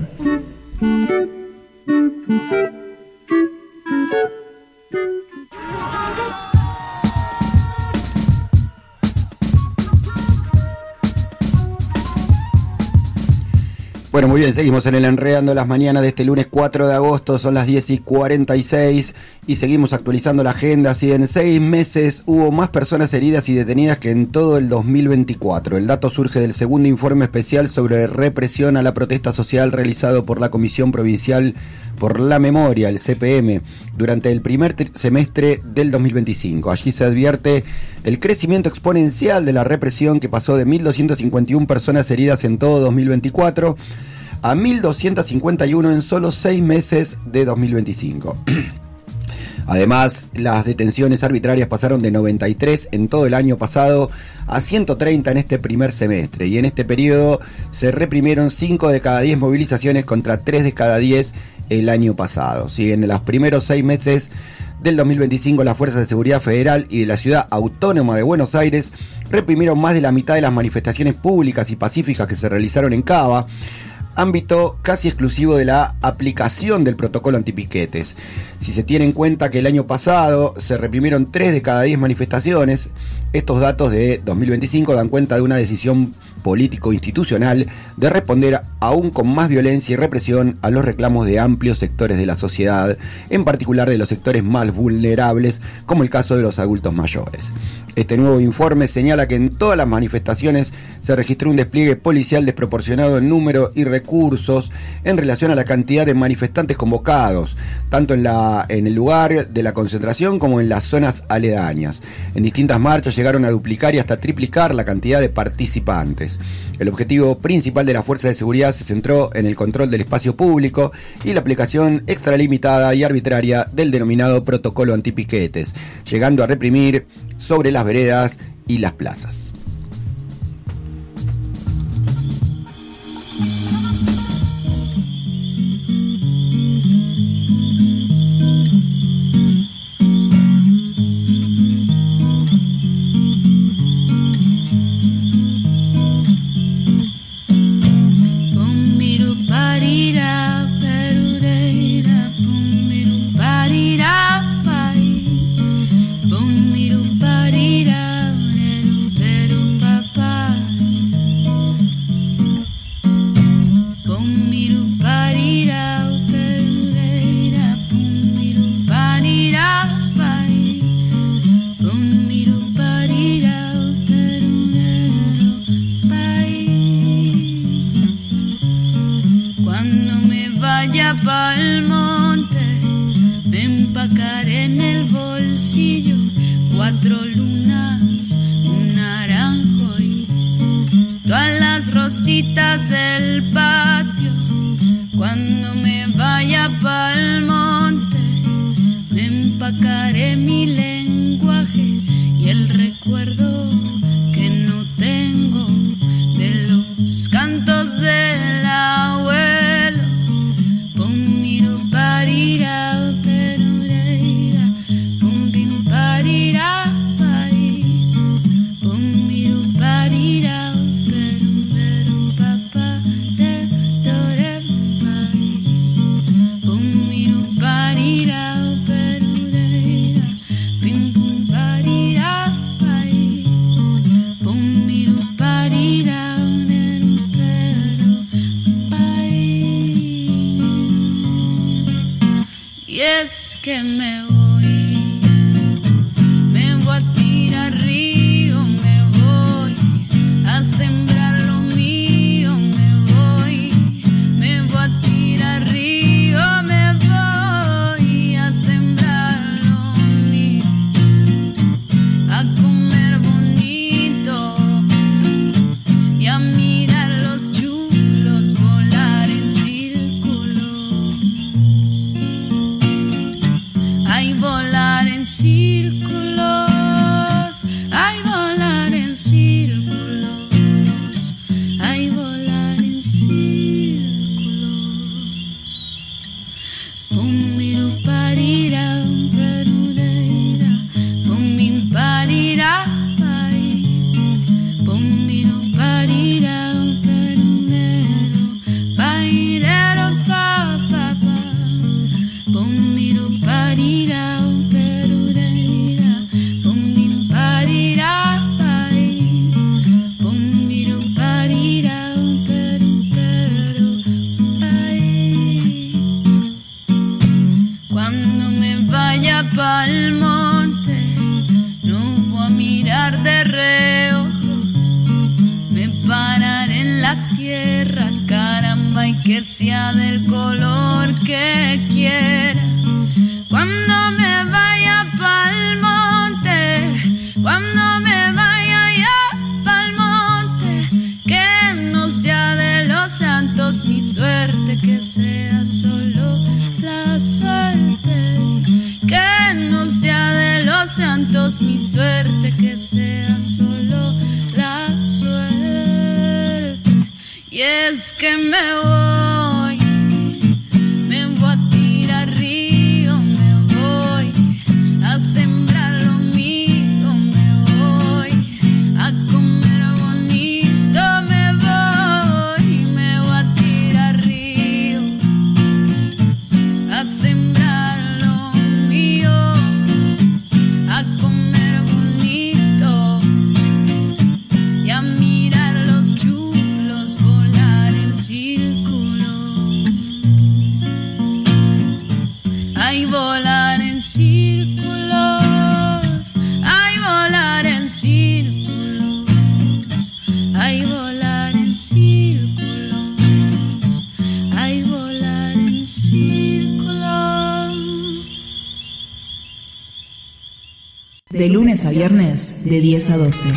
Bueno, muy bien, seguimos en el Enredando las Mañanas de este lunes 4 de agosto, son las 10:46 y seguimos actualizando la agenda. Si en 6 meses hubo más personas heridas y detenidas que en todo el 2024. El dato surge del segundo informe especial sobre represión a la protesta social realizado por la Comisión Provincial por la Memoria, el CPM, durante el primer semestre del 2025. Allí se advierte el crecimiento exponencial de la represión, que pasó de 1.251 personas heridas en todo 2024 a 1.251 en solo 6 meses de 2025. Además, las detenciones arbitrarias pasaron de 93 en todo el año pasado a 130 en este primer semestre, y en este periodo se reprimieron 5 de cada 10 movilizaciones contra 3 de cada 10 el año pasado. Sí, en los primeros 6 meses del 2025, las Fuerzas de Seguridad Federal y de la Ciudad Autónoma de Buenos Aires reprimieron más de la mitad de las manifestaciones públicas y pacíficas que se realizaron en Cava, ámbito casi exclusivo de la aplicación del protocolo antipiquetes. Si se tiene en cuenta que el año pasado se reprimieron 3 de cada 10 manifestaciones, estos datos de 2025 dan cuenta de una decisión político-institucional de responder aún con más violencia y represión a los reclamos de amplios sectores de la sociedad, en particular de los sectores más vulnerables, como el caso de los adultos mayores. Este nuevo informe señala que en todas las manifestaciones se registró un despliegue policial desproporcionado en número y recursos en relación a la cantidad de manifestantes convocados, tanto en el lugar de la concentración como en las zonas aledañas. En distintas marchas llegaron a duplicar y hasta triplicar la cantidad de participantes. El objetivo principal de las fuerzas de seguridad se centró en el control del espacio público y la aplicación extralimitada y arbitraria del denominado protocolo antipiquetes, llegando a reprimir sobre las veredas y las plazas. Pa'l monte, me empacaré en el bolsillo 4 lunas, un naranjo y todas las rositas del patio. Cuando me vaya vaya pa'l monte, me empacaré mi lenguaje y el recuerdo que no tengo de los cantos del abuelo. Pomiro parira, perureira, pombim parira, pai. Pomiro parira, peru, papa, de dore, pai. Pomiro parira, perureira, pim pum parira, pai. Pomiro parira, neru, pero, pai. Y es que me voy a tirar río, me voy a sembrar lo mío, me voy a tirar río, me voy a sembrar lo mío, a comer bonito y a mirar los chulos volar en círculos. Ay, volar en círculos, ay, volar en círculos, ay, volar en círculos. Pomiro parira, perureira, pomin parira, pai. Pomiro parira, perunero, pairero, pa, pa, pa. Pomiro parira, perureira, pomin parira, pai. Pomiro parira, peru, pero, pai. Cuando me vaya pa'l monte, no voy a mirar de reojo, me pararé en la tierra, caramba, y que sea del color que quiera. Cuando me vaya pa'l monte, cuando me vaya ya pa'l monte, que no sea de los santos mi suerte, que sea solo la suerte. Que no sea de los santos mi suerte, que sea solo la suerte. Y es que me voy a tirar río, me voy a sembrar lo mío, me voy a comer bonito, me voy a tirar río, a sembrar lo mío, a comer bonito y a mirar los chulos volar en círculos. Ay, volar en círculos, ay, volar en círculos, ay, volar en círculos, ay, volar en círculos. De lunes a viernes, de 10 a 12.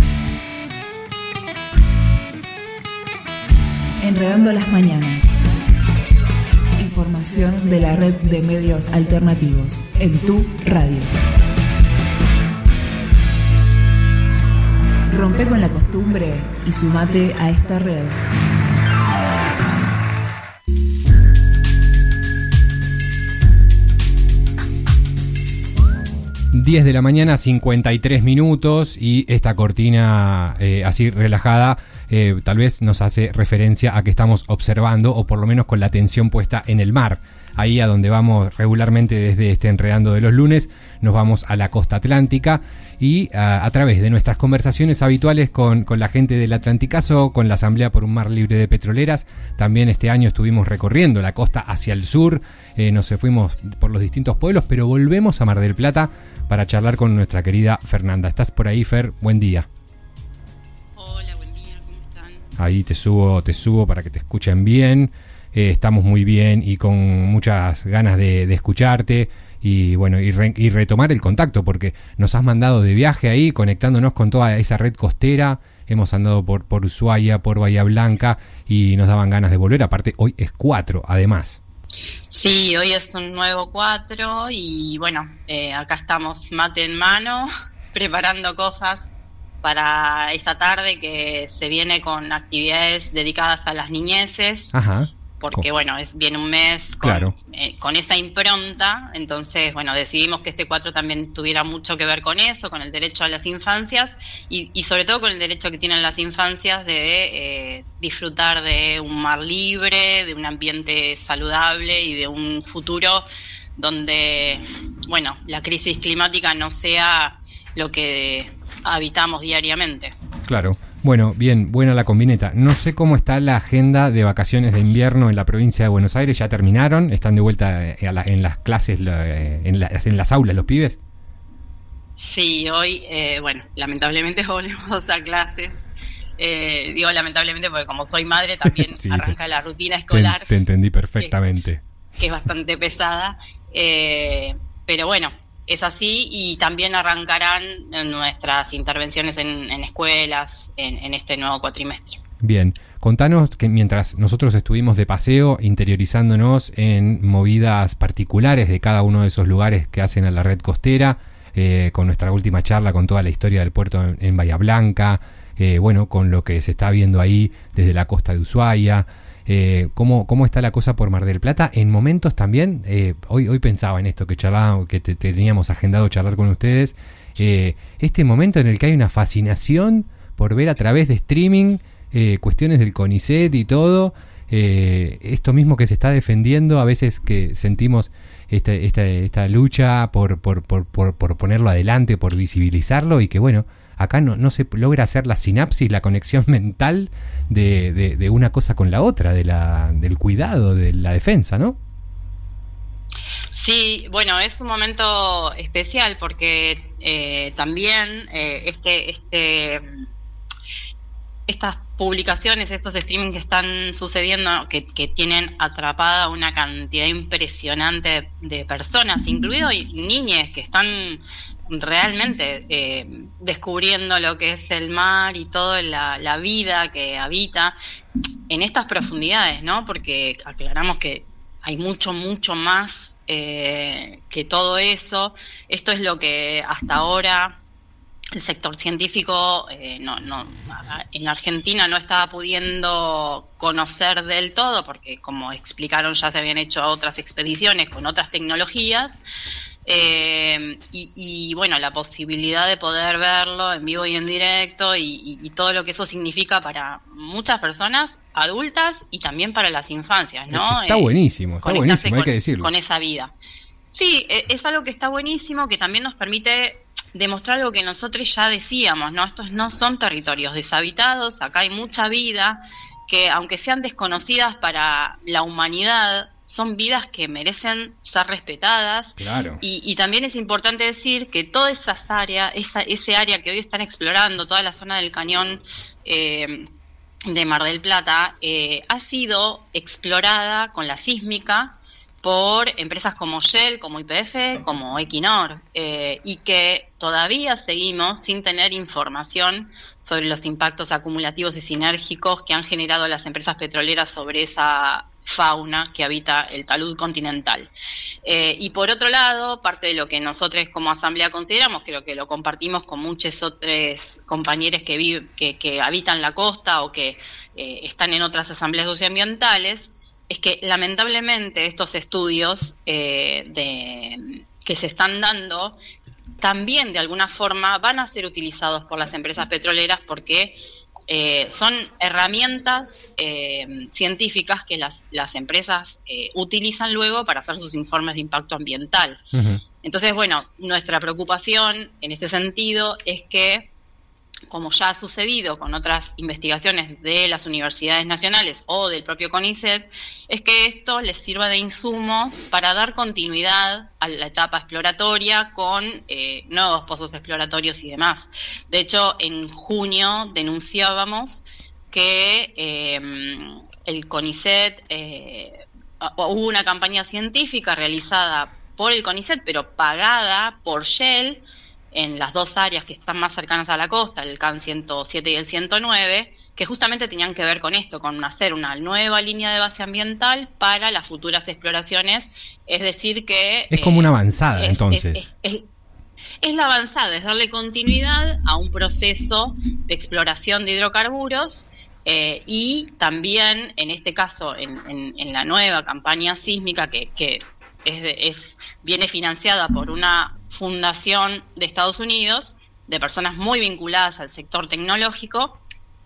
Enredando las mañanas. Información de la red de medios alternativos en tu radio. Rompe con la costumbre y sumate a esta red. ...10 de la mañana, 53 minutos... ...y esta cortina así relajada... tal vez nos hace referencia a que estamos observando... ...o por lo menos con la atención puesta en el mar... ...ahí a donde vamos regularmente desde este Enredando de los lunes... ...nos vamos a la costa atlántica... ...y a través de nuestras conversaciones habituales con la gente del Atlanticazo... ...con la Asamblea por un Mar Libre de Petroleras... ...también este año estuvimos recorriendo la costa hacia el sur... ...nos fuimos por los distintos pueblos... ...pero volvemos a Mar del Plata... ...para charlar con nuestra querida Fernanda. ¿Estás por ahí, Fer? Buen día. Hola, buen día, ¿cómo están? Ahí te subo para que te escuchen bien. Estamos muy bien y con muchas ganas de escucharte y bueno, y retomar el contacto, porque nos has mandado de viaje ahí, conectándonos con toda esa red costera. Hemos andado por Ushuaia, por Bahía Blanca y nos daban ganas de volver. Aparte, hoy es 4, además. Sí, hoy es un nuevo 4 y bueno, acá estamos mate en mano, preparando cosas para esta tarde que se viene con actividades dedicadas a las niñeces. Ajá. Porque bueno, viene un mes Claro. con esa impronta, entonces bueno, decidimos que este 4 también tuviera mucho que ver con eso, con el derecho a las infancias y sobre todo con el derecho que tienen las infancias de disfrutar de un mar libre, de un ambiente saludable y de un futuro donde, bueno, la crisis climática no sea lo que habitamos diariamente. Claro. Bueno, bien, buena la combineta. No sé cómo está la agenda de vacaciones de invierno en la provincia de Buenos Aires. ¿Ya terminaron? ¿Están de vuelta en las clases, en las aulas los pibes? Sí, hoy, bueno, lamentablemente volvemos a clases. Digo lamentablemente porque como soy madre también Sí, arranca la rutina escolar. Te entendí perfectamente. Que es bastante pesada. Pero bueno, es así y también arrancarán nuestras intervenciones en escuelas en este nuevo cuatrimestre. Bien, contanos que mientras nosotros estuvimos de paseo interiorizándonos en movidas particulares de cada uno de esos lugares que hacen a la red costera, con nuestra última charla con toda la historia del puerto en Bahía Blanca, bueno, con lo que se está viendo ahí desde la costa de Ushuaia. ¿Cómo está la cosa por Mar del Plata? En momentos también, hoy pensaba en esto que charlábamos, que teníamos agendado charlar con ustedes, este momento en el que hay una fascinación por ver a través de streaming cuestiones del CONICET y todo, esto mismo que se está defendiendo, a veces que sentimos esta lucha por ponerlo adelante, por visibilizarlo y que bueno, acá no se logra hacer la sinapsis, la conexión mental de una cosa con la otra, del cuidado, de la defensa, ¿no? Sí, bueno, es un momento especial porque también estas publicaciones, estos streaming que están sucediendo, que tienen atrapada una cantidad impresionante de personas, incluidos niñes que están realmente descubriendo lo que es el mar y toda la vida que habita en estas profundidades, ¿no? Porque aclaramos que hay mucho más que todo eso. Esto es lo que hasta ahora el sector científico en Argentina no estaba pudiendo conocer del todo, porque como explicaron ya se habían hecho otras expediciones con otras tecnologías. Y bueno, la posibilidad de poder verlo en vivo y en directo y todo lo que eso significa para muchas personas adultas y también para las infancias, ¿no? Está buenísimo, hay que decirlo. Con esa vida. Sí, es algo que está buenísimo, que también nos permite demostrar algo que nosotros ya decíamos, ¿no? Estos no son territorios deshabitados, acá hay mucha vida que aunque sean desconocidas para la humanidad, son vidas que merecen ser respetadas. Claro. Y también es importante decir que todas esas áreas, ese área que hoy están explorando, toda la zona del cañón de Mar del Plata, ha sido explorada con la sísmica por empresas como Shell, como YPF, como Equinor, y que todavía seguimos sin tener información sobre los impactos acumulativos y sinérgicos que han generado las empresas petroleras sobre esa fauna que habita el talud continental. Y por otro lado, parte de lo que nosotros como asamblea consideramos, creo que lo compartimos con muchos otros compañeros que habitan la costa o que están en otras asambleas socioambientales, es que lamentablemente estos estudios que se están dando también de alguna forma van a ser utilizados por las empresas petroleras porque son herramientas científicas que las empresas utilizan luego para hacer sus informes de impacto ambiental. Uh-huh. Entonces, bueno, nuestra preocupación en este sentido es que, como ya ha sucedido con otras investigaciones de las universidades nacionales o del propio CONICET, es que esto les sirva de insumos para dar continuidad a la etapa exploratoria con nuevos pozos exploratorios y demás. De hecho, en junio denunciábamos que el CONICET, hubo una campaña científica realizada por el CONICET, pero pagada por Shell, en las dos áreas que están más cercanas a la costa, el CAN 107 y el 109, que justamente tenían que ver con esto, con hacer una nueva línea de base ambiental para las futuras exploraciones, es decir que... Es como una avanzada, entonces. Es la avanzada, es darle continuidad a un proceso de exploración de hidrocarburos y también, en este caso, en la nueva campaña sísmica que viene financiada por una fundación de Estados Unidos, de personas muy vinculadas al sector tecnológico,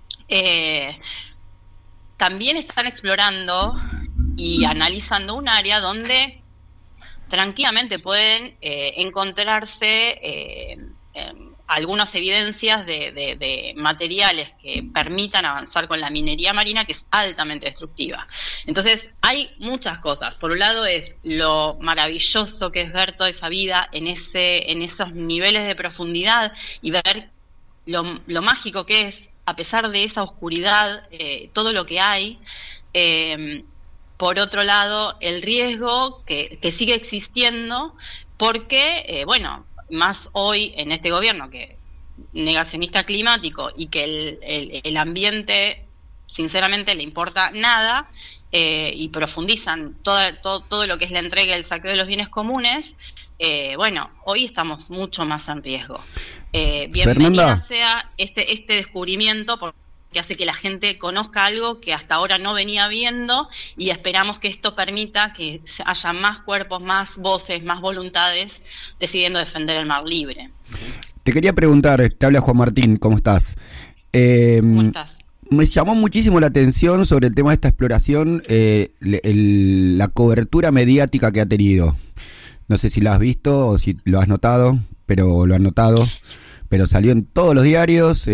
también están explorando y analizando un área donde tranquilamente pueden encontrarse algunas evidencias de materiales que permitan avanzar con la minería marina, que es altamente destructiva. Entonces, hay muchas cosas. Por un lado es lo maravilloso que es ver toda esa vida en esos niveles de profundidad y ver lo mágico que es, a pesar de esa oscuridad, todo lo que hay. Por otro lado, el riesgo que sigue existiendo porque, más hoy en este gobierno que negacionista climático y que el ambiente sinceramente le importa nada, y profundizan todo lo que es la entrega y el saqueo de los bienes comunes, hoy estamos mucho más en riesgo. Bienvenida Fernanda. sea este descubrimiento que hace que la gente conozca algo que hasta ahora no venía viendo, y esperamos que esto permita que haya más cuerpos, más voces, más voluntades decidiendo defender el mar libre. Te quería preguntar, te habla Juan Martín, ¿cómo estás? ¿Cómo estás? Me llamó muchísimo la atención sobre el tema de esta exploración, la cobertura mediática que ha tenido. No sé si la has visto o si lo has notado, pero lo han notado. Pero salió en todos los diarios,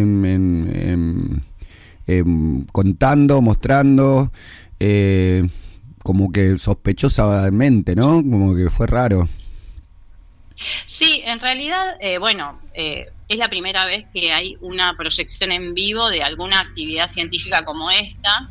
contando, mostrando, como que sospechosamente, ¿no? Como que fue raro. Sí, en realidad, es la primera vez que hay una proyección en vivo de alguna actividad científica como esta,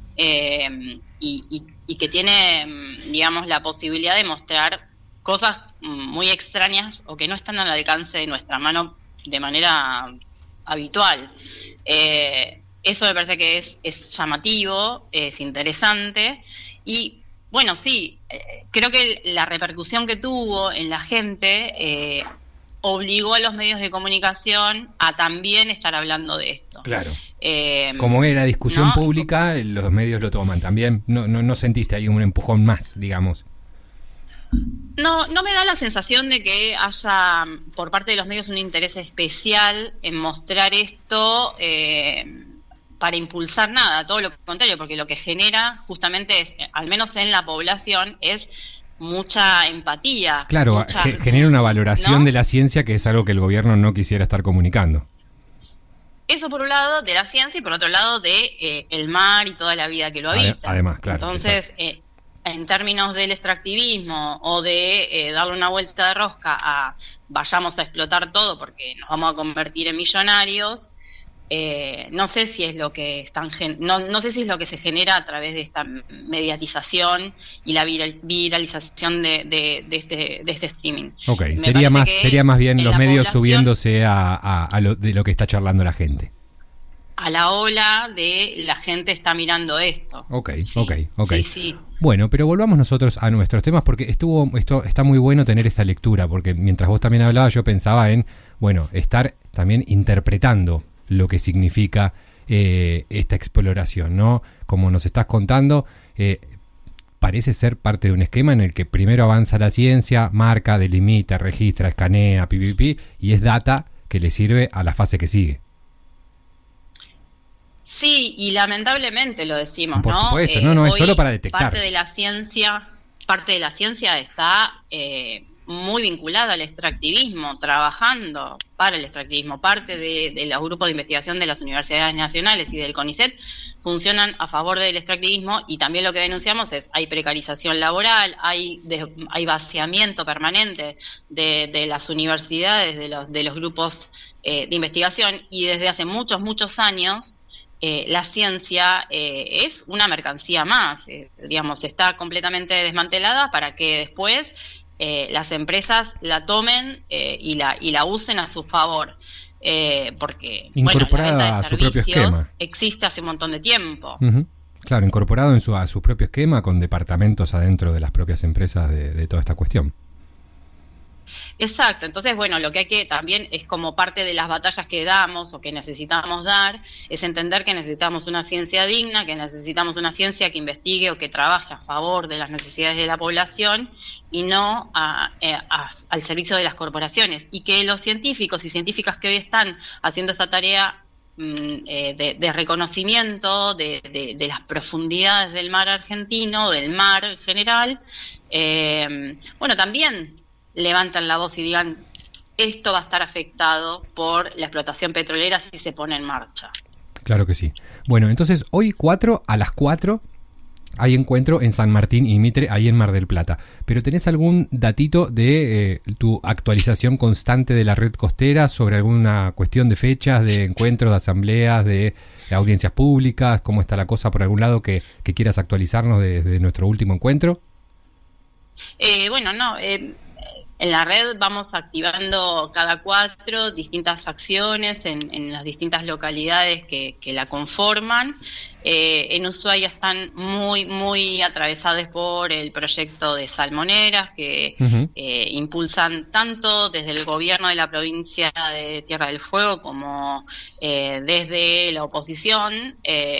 y que tiene, digamos, la posibilidad de mostrar cosas muy extrañas o que no están al alcance de nuestra mano de manera habitual. Eso me parece que es llamativo, es interesante, y creo que la repercusión que tuvo en la gente obligó a los medios de comunicación a también estar hablando de esto. Claro. Como era discusión pública, los medios lo toman también. No sentiste ahí un empujón más, digamos. No me da la sensación de que haya por parte de los medios un interés especial en mostrar esto para impulsar nada, todo lo contrario, porque lo que genera justamente es, al menos en la población, es mucha empatía. Claro, genera una valoración de la ciencia, que es algo que el gobierno no quisiera estar comunicando. Eso por un lado de la ciencia, y por otro lado de el mar y toda la vida que lo habita. Además, claro. Entonces, en términos del extractivismo o de darle una vuelta de rosca a vayamos a explotar todo porque nos vamos a convertir en millonarios, no sé si es lo que no sé si es lo que se genera a través de esta mediatización y la viralización de este streaming. Ok, sería más bien los medios subiéndose a lo que está charlando la gente. A la ola de la gente está mirando esto. Ok. Sí. Bueno, pero volvamos nosotros a nuestros temas, porque esto está muy bueno tener esa lectura, porque mientras vos también hablabas yo pensaba en, estar también interpretando lo que significa esta exploración, ¿no? Como nos estás contando, parece ser parte de un esquema en el que primero avanza la ciencia, marca, delimita, registra, escanea, y es data que le sirve a la fase que sigue. Sí, y lamentablemente lo decimos, Por ¿no? supuesto, no es solo para detectar. Parte de la ciencia está muy vinculada al extractivismo, trabajando para el extractivismo. Parte de los grupos de investigación de las universidades nacionales y del CONICET funcionan a favor del extractivismo, y también lo que denunciamos hay precarización laboral, hay vaciamiento permanente de las universidades, de los grupos de investigación, y desde hace muchos años la ciencia es una mercancía más, digamos, está completamente desmantelada para que después las empresas la tomen y la usen a su favor. Porque incorporada la venta de a su propio esquema. existe hace un montón de tiempo. Uh-huh. Claro, incorporado a su propio esquema, con departamentos adentro de las propias empresas de toda esta cuestión. Exacto, entonces lo que hay que también es como parte de las batallas que damos o que necesitamos dar, es entender que necesitamos una ciencia digna, que necesitamos una ciencia que investigue o que trabaje a favor de las necesidades de la población y no al servicio de las corporaciones, y que los científicos y científicas que hoy están haciendo esa tarea de reconocimiento de las profundidades del mar argentino, del mar en general, también levantan la voz y digan, esto va a estar afectado por la explotación petrolera si se pone en marcha. Claro que sí. Bueno, entonces hoy a las 4 hay encuentro en San Martín y Mitre, ahí en Mar del Plata. Pero ¿tenés algún datito de tu actualización constante de la red costera sobre alguna cuestión de fechas, de encuentros, de asambleas, de audiencias públicas? ¿Cómo está la cosa por algún lado que quieras actualizarnos de nuestro último encuentro? En la red vamos activando cada 4 distintas acciones en las distintas localidades que la conforman. En Ushuaia están muy, muy atravesadas por el proyecto de salmoneras que impulsan tanto desde el gobierno de la provincia de Tierra del Fuego como desde la oposición.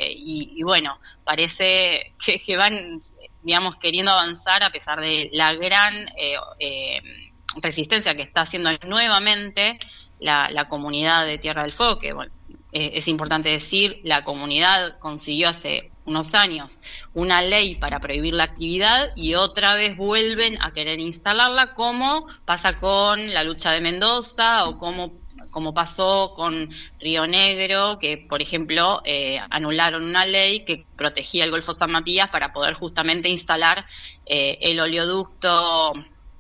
Parece que van, queriendo avanzar a pesar de la gran resistencia que está haciendo nuevamente la comunidad de Tierra del Fuego, que es importante decir, la comunidad consiguió hace unos años una ley para prohibir la actividad y otra vez vuelven a querer instalarla, como pasa con la lucha de Mendoza o como pasó con Río Negro, que por ejemplo anularon una ley que protegía el Golfo San Matías para poder justamente instalar el oleoducto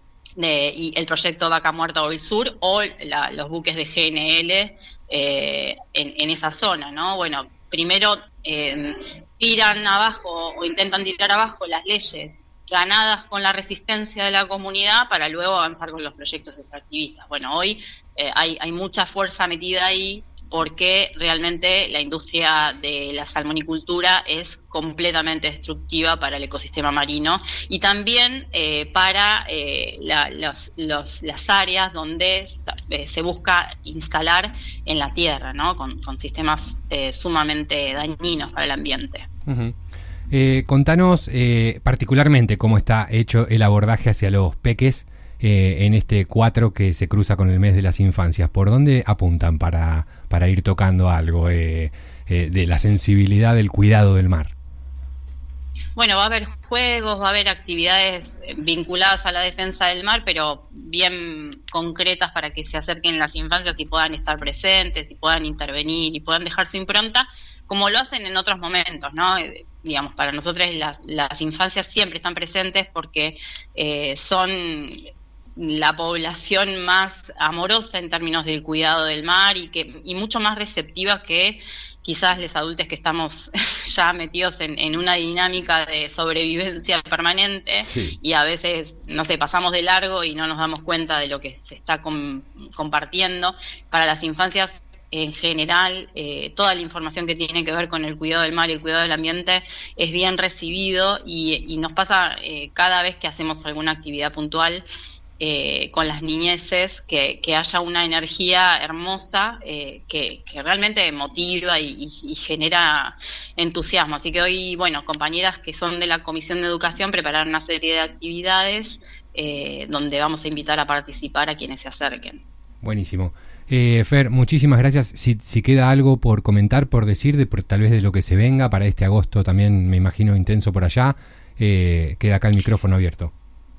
y el proyecto Vaca Muerta Oil Sur o los buques de GNL en esa zona, ¿no? Primero tiran abajo o intentan tirar abajo las leyes ganadas con la resistencia de la comunidad para luego avanzar con los proyectos extractivistas. Hoy hay mucha fuerza metida ahí porque realmente la industria de la salmonicultura es completamente destructiva para el ecosistema marino y también para las áreas donde se busca instalar en la tierra, ¿no? Con sistemas sumamente dañinos para el ambiente. Uh-huh. Contanos particularmente cómo está hecho el abordaje hacia los peques en este 4 que se cruza con el mes de las infancias. ¿Por dónde apuntan para ir tocando algo de la sensibilidad del cuidado del mar? Va a haber juegos, va a haber actividades vinculadas a la defensa del mar, pero bien concretas para que se acerquen las infancias y puedan estar presentes, y puedan intervenir y puedan dejar su impronta, como lo hacen en otros momentos, ¿no? Para nosotros las infancias siempre están presentes porque son la población más amorosa en términos del cuidado del mar y mucho más receptiva que quizás los adultos que estamos ya metidos en una dinámica de sobrevivencia permanente. Sí. Y a veces, pasamos de largo y no nos damos cuenta de lo que se está compartiendo. Para las infancias en general, toda la información que tiene que ver con el cuidado del mar y el cuidado del ambiente es bien recibido y nos pasa cada vez que hacemos alguna actividad puntual con las niñeces, que haya una energía hermosa que realmente motiva y genera entusiasmo. Así que hoy, compañeras que son de la Comisión de Educación prepararon una serie de actividades donde vamos a invitar a participar a quienes se acerquen. Buenísimo. Fer, muchísimas gracias. Si queda algo por comentar, por decir, tal vez de lo que se venga para este agosto, también me imagino intenso por allá, queda acá el micrófono abierto.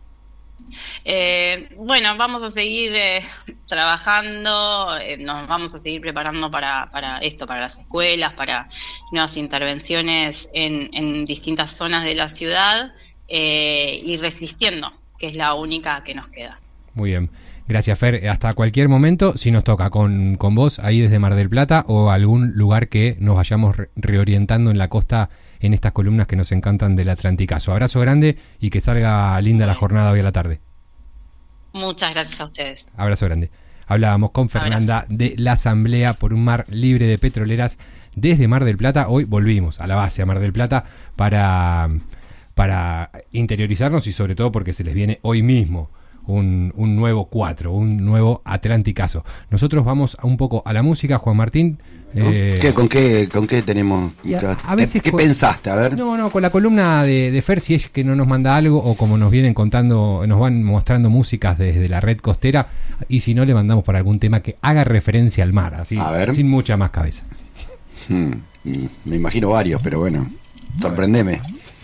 Vamos a seguir trabajando, nos vamos a seguir preparando para las escuelas, para nuevas intervenciones en distintas zonas de la ciudad y resistiendo, que es la única que nos queda. Muy bien. Gracias, Fer. Hasta cualquier momento, si nos toca con vos ahí desde Mar del Plata o algún lugar que nos vayamos reorientando en la costa en estas columnas que nos encantan del Atlanticazo. Abrazo grande y que salga linda la jornada hoy a la tarde. Muchas gracias a ustedes. Abrazo grande. Hablábamos con Fernanda de la Asamblea por un Mar Libre de Petroleras desde Mar del Plata. Hoy volvimos a la base, a Mar del Plata, para interiorizarnos y sobre todo porque se les viene hoy mismo un nuevo 4, un nuevo Atlanticazo. Nosotros vamos un poco a la música, Juan Martín. ¿Con qué tenemos? A veces ¿Qué pensaste? A ver. No, con la columna de Fer, si es que no nos manda algo, o como nos vienen contando, nos van mostrando músicas desde la red costera, y si no, le mandamos para algún tema que haga referencia al mar, así, sin mucha más cabeza. Me imagino varios, pero bueno, sorprendeme.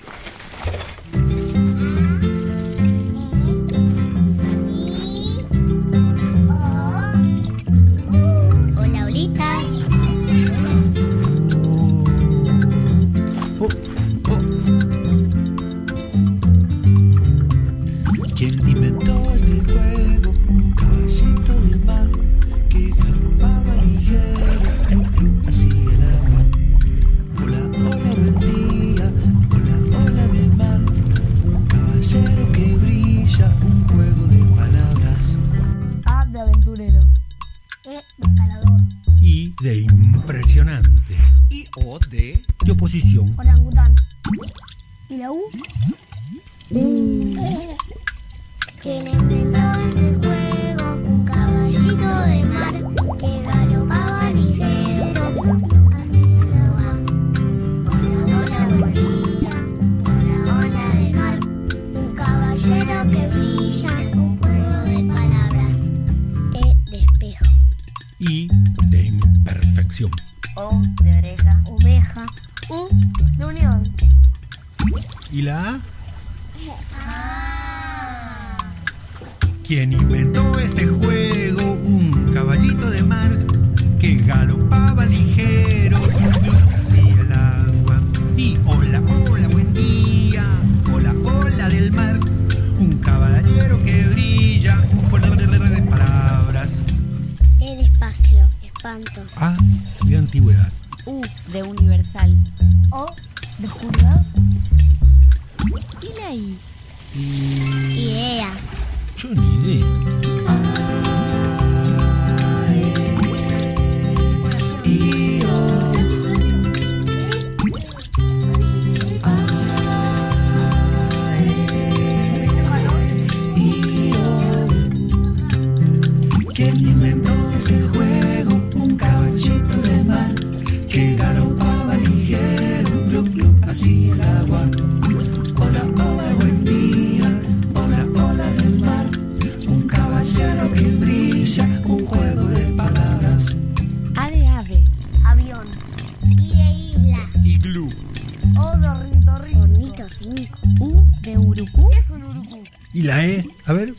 Hola, olitas. ¿Quién inventó este juego? Un caballito de mar que galopaba ligero hacia el agua. Hola, hola, buen día. Hola, hola de mar. Un caballero que brilla, un juego de palabras. A de aventurero. E de escalador. I de impresionante. Y O de oposición. Orangután. ¿Y la U? ¿Quién inventó este juego? Un caballito de mar que galopaba ligero hacia el agua. Hola, hola, buen día. Hola, hola del mar. Un caballero que brilla, un juego de palabras. E de espejo. I de imperfección. O de oreja. Oveja. U de unión. ¿Y la A? ¿Quién inventó este juego? Un caballito de mar que galopaba ligero hacia el agua. Y hola, hola, buen día. Hola, hola del mar. Un caballero que brilla, un juego de palabras. E de espacio. Espanto. A de antigüedad. U de universal. O de oscuridad. ¿Y la I? Idea. Yo ni idea. ¿Quién inventó este juego? Un caballito de mar que galopaba ligero, glu, glu, hacia el agua. Hola, hola, buen día. Hola, hola del mar. Un caballero que brilla, un juego de palabras. A de ave. Avión. Y de isla. Iglú. O de ornitorrinco. Ornitorrinco. U de urucú. ¿Qué es un urucú? ¿Y la E? A ver.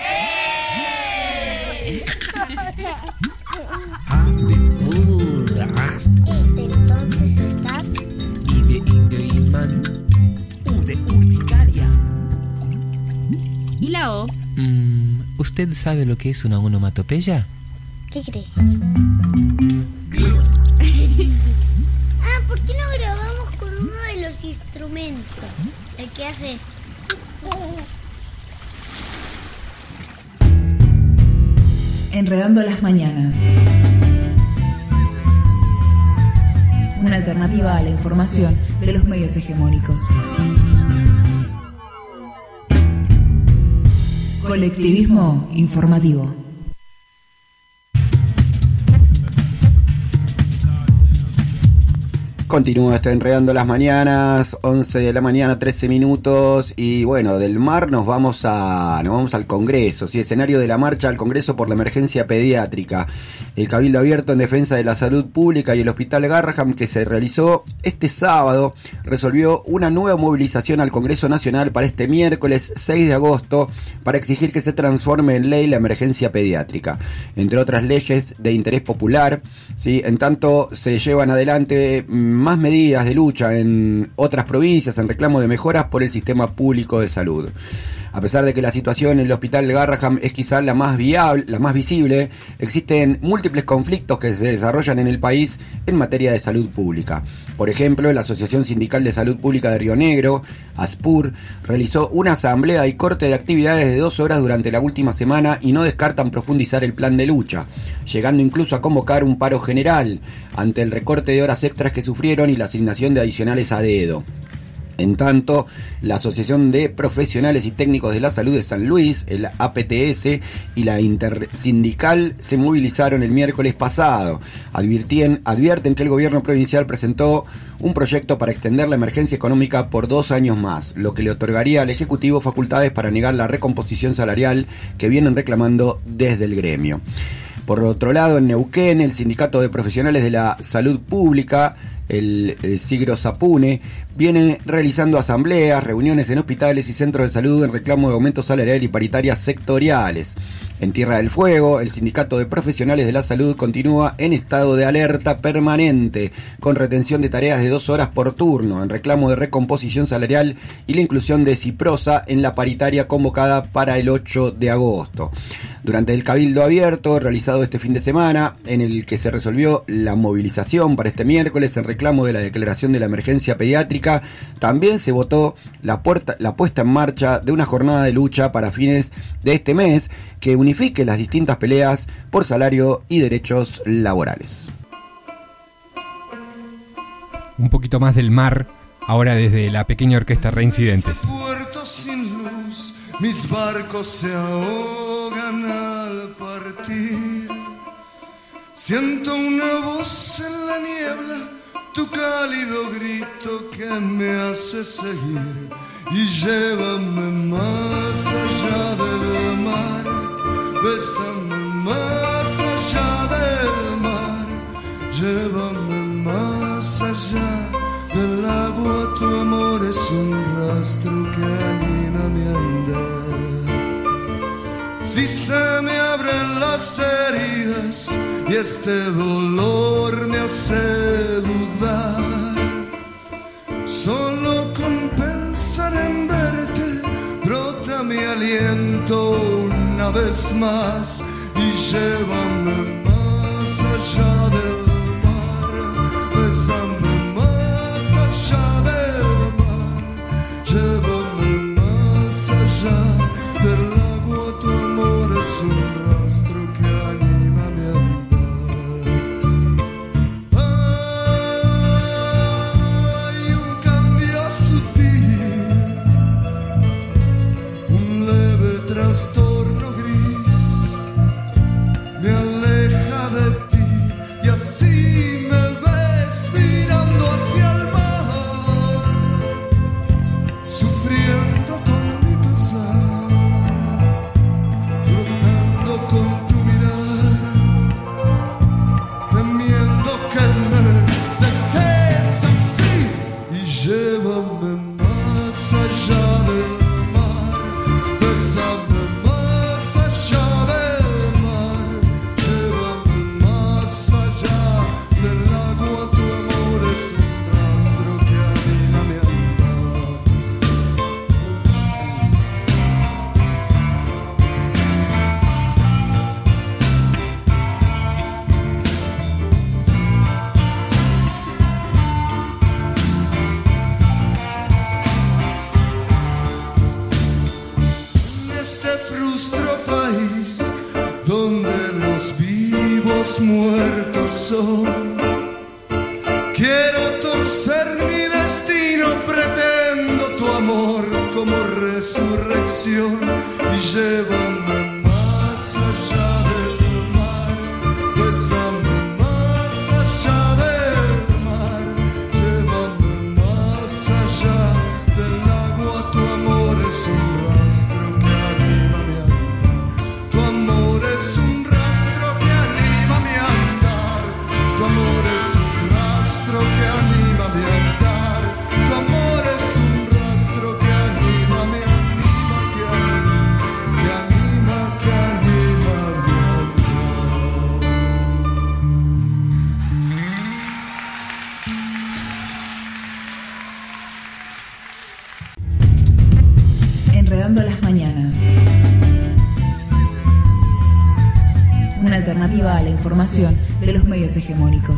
A de horas. De entonces estás. Y de Ingridman. U de urticaria. ¿Y la O? ¿Usted sabe lo que es una onomatopeya? ¿Qué crees? ¿Por qué no grabamos con uno de los instrumentos? El que hace. Enredando las mañanas. Una alternativa a la información de los medios hegemónicos. Colectivismo informativo. Continúa Enredando las Mañanas, 11 de la mañana, 13 minutos, y bueno, del mar nos vamos al Congreso, ¿sí? Escenario de la marcha al Congreso por la emergencia pediátrica. El Cabildo Abierto en Defensa de la Salud Pública y el Hospital Garrahan, que se realizó este sábado, resolvió una nueva movilización al Congreso Nacional para este miércoles 6 de agosto para exigir que se transforme en ley la emergencia pediátrica, entre otras leyes de interés popular, ¿sí? En tanto se llevan adelante más medidas de lucha en otras provincias en reclamo de mejoras por el sistema público de salud. A pesar de que la situación en el hospital de Garraham es quizá la más viable, la más visible, existen múltiples conflictos que se desarrollan en el país en materia de salud pública. Por ejemplo, la Asociación Sindical de Salud Pública de Río Negro, ASPUR, realizó una asamblea y corte de actividades de 2 horas durante la última semana y no descartan profundizar el plan de lucha, llegando incluso a convocar un paro general ante el recorte de horas extras que sufrieron y la asignación de adicionales a dedo. En tanto, la Asociación de Profesionales y Técnicos de la Salud de San Luis, el APTS, y la Intersindical se movilizaron el miércoles pasado. Advierten que el gobierno provincial presentó un proyecto para extender la emergencia económica por 2 años más, lo que le otorgaría al Ejecutivo facultades para negar la recomposición salarial que vienen reclamando desde el gremio. Por otro lado, en Neuquén, el Sindicato de Profesionales de la Salud Pública, el Sigro Sapune, viene realizando asambleas, reuniones en hospitales y centros de salud en reclamo de aumentos salariales y paritarias sectoriales. En Tierra del Fuego, el Sindicato de Profesionales de la Salud continúa en estado de alerta permanente, con retención de tareas de 2 horas por turno, en reclamo de recomposición salarial y la inclusión de Ciprosa en la paritaria convocada para el 8 de agosto. Durante el Cabildo Abierto, realizado este fin de semana, en el que se resolvió la movilización para este miércoles en reclamo de la declaración de la emergencia pediátrica, también se votó la puesta en marcha de una jornada de lucha para fines de este mes que unifique las distintas peleas por salario y derechos laborales. Un poquito más del mar, ahora desde la pequeña orquesta Reincidentes. Puerto sin luz, mis barcos se ahogan al partir. Siento una voz en la niebla, tu cálido grito que me hace seguir. Y llévame más allá del mar, bésame más allá del mar, llévame más allá del agua. Tu amor es un rastro que anima mi andar. Si se me abren las heridas y este dolor me hace dudar, solo con pensar en verte brota mi aliento una vez más. Y llévame más allá del mar, bésame más allá del mar, llévame más allá del agua. Tu amor es un rastro que anima mi andar. Hay un cambio sutil, un leve trastorno gris, me aleja de ti y así me ves mirando hacia el mar, sufriendo con mi pesar, flotando con tu mirar, temiendo que me dejes así. Y llévame más allá del mar, bésame más allá del mar, llévame más allá del agua. Tu amor es un rastro que anima mi andar. En este frustro país donde los vivos muertos son, quiero torcer mi destino, pretendo tu amor como resurrección. Y llévame más allá del mar, bésame más allá del mar, llévame más allá del agua. Tu amor es un rastro que anima mi andar. Tu amor es un rastro que anima mi andar. Tu amor es un rastro que anima mi andar. Tu amor es un rastro que anima mi andar. Que anima alternativa a la información de los medios hegemónicos.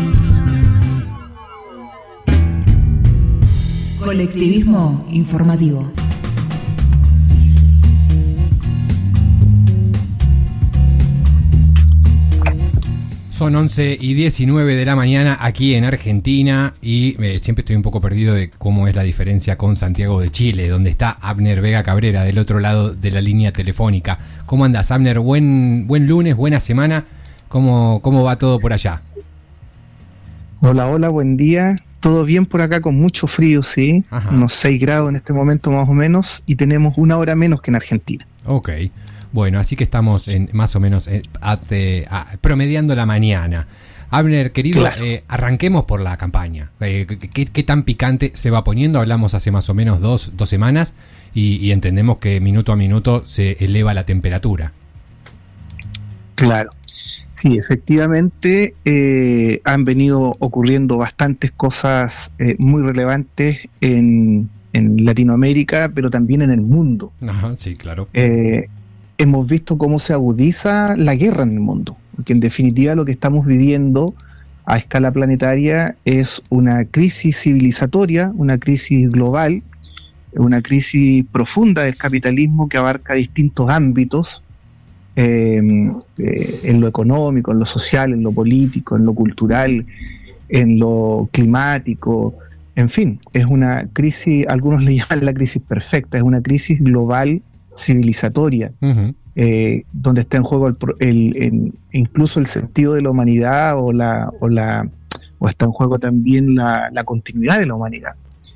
Colectivismo informativo. Son 11:19 de la mañana aquí en Argentina y siempre estoy un poco perdido de cómo es la diferencia con Santiago de Chile, donde está Abner Vega Cabrera del otro lado de la línea telefónica. ¿Cómo andás, Abner? Buen lunes, buena semana. ¿Cómo va todo por allá? Hola, buen día. Todo bien por acá, con mucho frío, sí. Ajá. Unos 6 grados en este momento más o menos, y tenemos 1 hora menos que en Argentina. Ok. Bueno, así que estamos más o menos promediando la mañana. Abner, querido, Claro. Arranquemos por la campaña. ¿Qué tan picante se va poniendo? Hablamos hace más o menos dos semanas y entendemos que minuto a minuto se eleva la temperatura. Claro. Sí, efectivamente han venido ocurriendo bastantes cosas muy relevantes en Latinoamérica, pero también en el mundo. Ajá, sí, claro. Hemos visto cómo se agudiza la guerra en el mundo, porque en definitiva lo que estamos viviendo a escala planetaria es una crisis civilizatoria, una crisis global, una crisis profunda del capitalismo que abarca distintos ámbitos, en lo económico, en lo social, en lo político, en lo cultural, en lo climático, en fin, es una crisis, algunos le llaman la crisis perfecta, es una crisis global civilizatoria, Uh-huh. donde está en juego incluso el sentido de la humanidad o está en juego también la continuidad de la humanidad.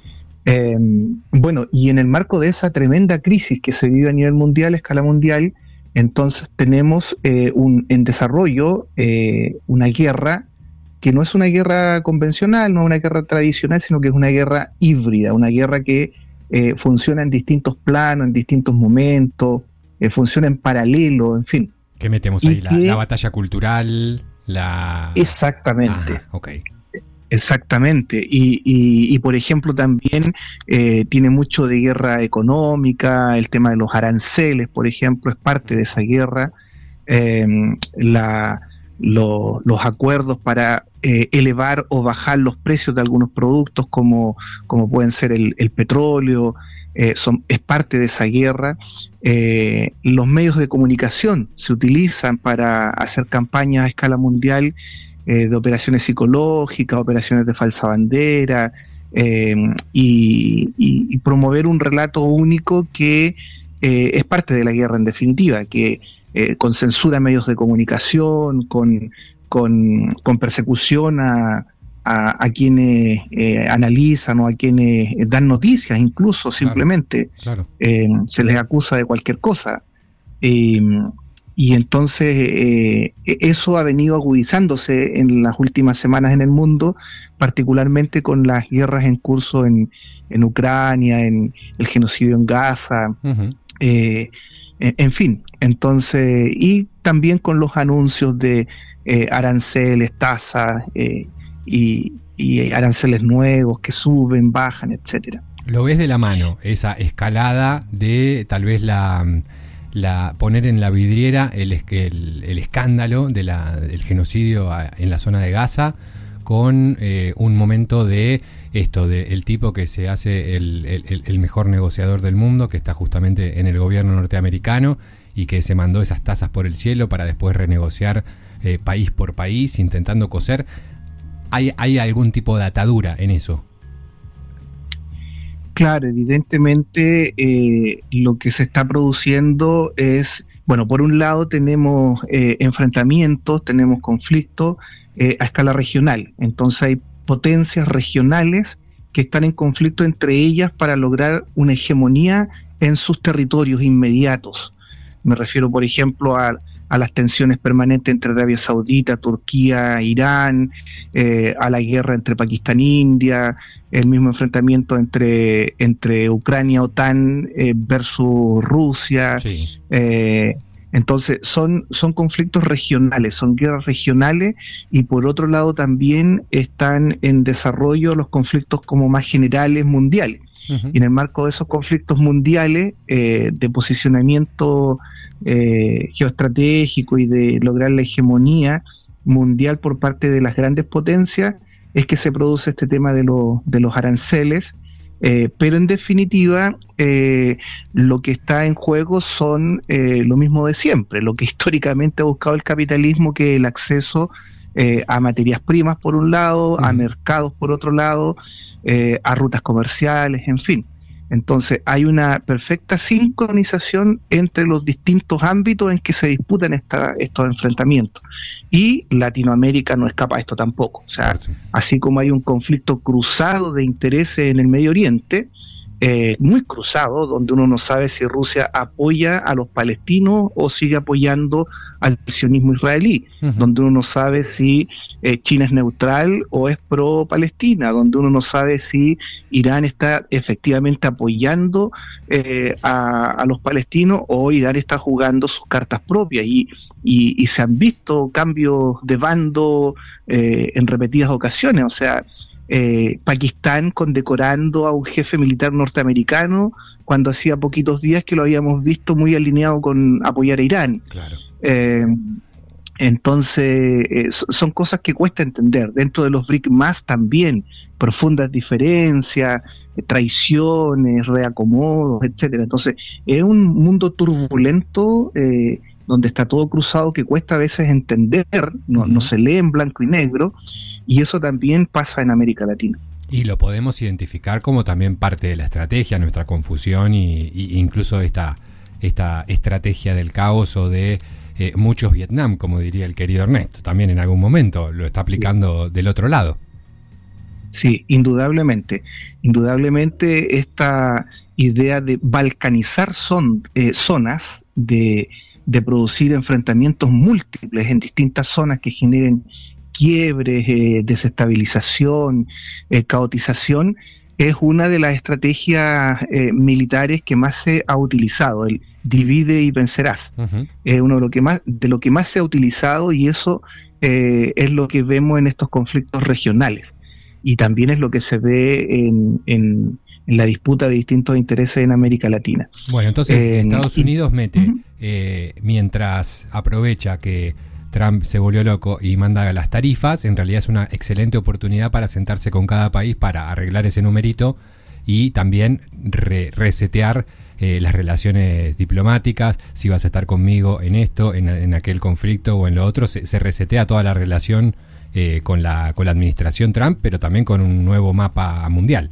Bueno, y en el marco de esa tremenda crisis que se vive a nivel mundial, a escala mundial, entonces tenemos en desarrollo una guerra que no es una guerra convencional, no es una guerra tradicional, sino que es una guerra híbrida, una guerra que funciona en distintos planos, en distintos momentos, funciona en paralelo, en fin. ¿Qué metemos ahí? La batalla cultural, Exactamente. Ah, ok. Exactamente. Y por ejemplo también tiene mucho de guerra económica, el tema de los aranceles, por ejemplo, es parte de esa guerra. Los acuerdos para elevar o bajar los precios de algunos productos como pueden ser el petróleo, es parte de esa guerra. Los medios de comunicación se utilizan para hacer campañas a escala mundial de operaciones psicológicas, operaciones de falsa bandera, y promover un relato único que es parte de la guerra en definitiva, que con censura a medios de comunicación, con persecución a quienes analizan o a quienes dan noticias, incluso simplemente Claro. Se les acusa de cualquier cosa. Y entonces eso ha venido agudizándose en las últimas semanas en el mundo, particularmente con las guerras en curso en Ucrania, en el genocidio en Gaza, Uh-huh. en fin, entonces, y también con los anuncios de aranceles, tasas y aranceles nuevos que suben, bajan, etcétera. ¿Lo ves de la mano, esa escalada de tal vez la poner en la vidriera el escándalo del genocidio en la zona de Gaza con un momento de esto, de el tipo que se hace el mejor negociador del mundo, que está justamente en el gobierno norteamericano y que se mandó esas tasas por el cielo para después renegociar país por país, intentando coser? ¿Hay algún tipo de atadura en eso? Claro, evidentemente lo que se está produciendo es, bueno, por un lado tenemos enfrentamientos, tenemos conflictos a escala regional, entonces hay potencias regionales que están en conflicto entre ellas para lograr una hegemonía en sus territorios inmediatos. Me refiero, por ejemplo, a las tensiones permanentes entre Arabia Saudita, Turquía, Irán, a la guerra entre Pakistán e India, el mismo enfrentamiento entre Ucrania, OTAN versus Rusia, Sí. Entonces son conflictos regionales, son guerras regionales, y por otro lado también están en desarrollo los conflictos como más generales mundiales. Y en el marco de esos conflictos mundiales, de posicionamiento geoestratégico y de lograr la hegemonía mundial por parte de las grandes potencias, es que se produce este tema de los aranceles. Pero en definitiva, lo que está en juego son lo mismo de siempre, lo que históricamente ha buscado el capitalismo, que es el acceso a materias primas por un lado, a mercados por otro lado, a rutas comerciales, en fin. Entonces hay una perfecta sincronización entre los distintos ámbitos en que se disputan estos enfrentamientos, y Latinoamérica no escapa a esto tampoco. O sea, así como hay un conflicto cruzado de intereses en el Medio Oriente, muy cruzado, donde uno no sabe si Rusia apoya a los palestinos o sigue apoyando al sionismo israelí, donde uno no sabe si China es neutral o es pro-Palestina, donde uno no sabe si Irán está efectivamente apoyando a los palestinos o Irán está jugando sus cartas propias, y se han visto cambios de bando en repetidas ocasiones. O sea, Pakistán condecorando a un jefe militar norteamericano cuando hacía poquitos días que lo habíamos visto muy alineado con apoyar a Irán. Claro. Entonces, son cosas que cuesta entender. Dentro de los BRIC más también, profundas diferencias, traiciones, reacomodos, etcétera. Entonces, es un mundo turbulento donde está todo cruzado, que cuesta a veces entender, no se lee en blanco y negro, y eso también pasa en América Latina. Y lo podemos identificar como también parte de la estrategia, nuestra confusión y incluso esta estrategia del caos o de muchos Vietnam, como diría el querido Ernesto, también en algún momento lo está aplicando del otro lado. Sí, indudablemente esta idea de balcanizar zonas, de producir enfrentamientos múltiples en distintas zonas que generen quiebres, desestabilización, caotización, es una de las estrategias militares que más se ha utilizado, el divide y vencerás. Es uno de lo que más se ha utilizado, y eso es lo que vemos en estos conflictos regionales, y también es lo que se ve en la disputa de distintos intereses en América Latina. Bueno, entonces Estados Unidos mete, mientras aprovecha que Trump se volvió loco y manda las tarifas, en realidad es una excelente oportunidad para sentarse con cada país para arreglar ese numerito y también resetear las relaciones diplomáticas. Si vas a estar conmigo en esto, en aquel conflicto o en lo otro, se resetea toda la relación con la administración Trump, pero también con un nuevo mapa mundial.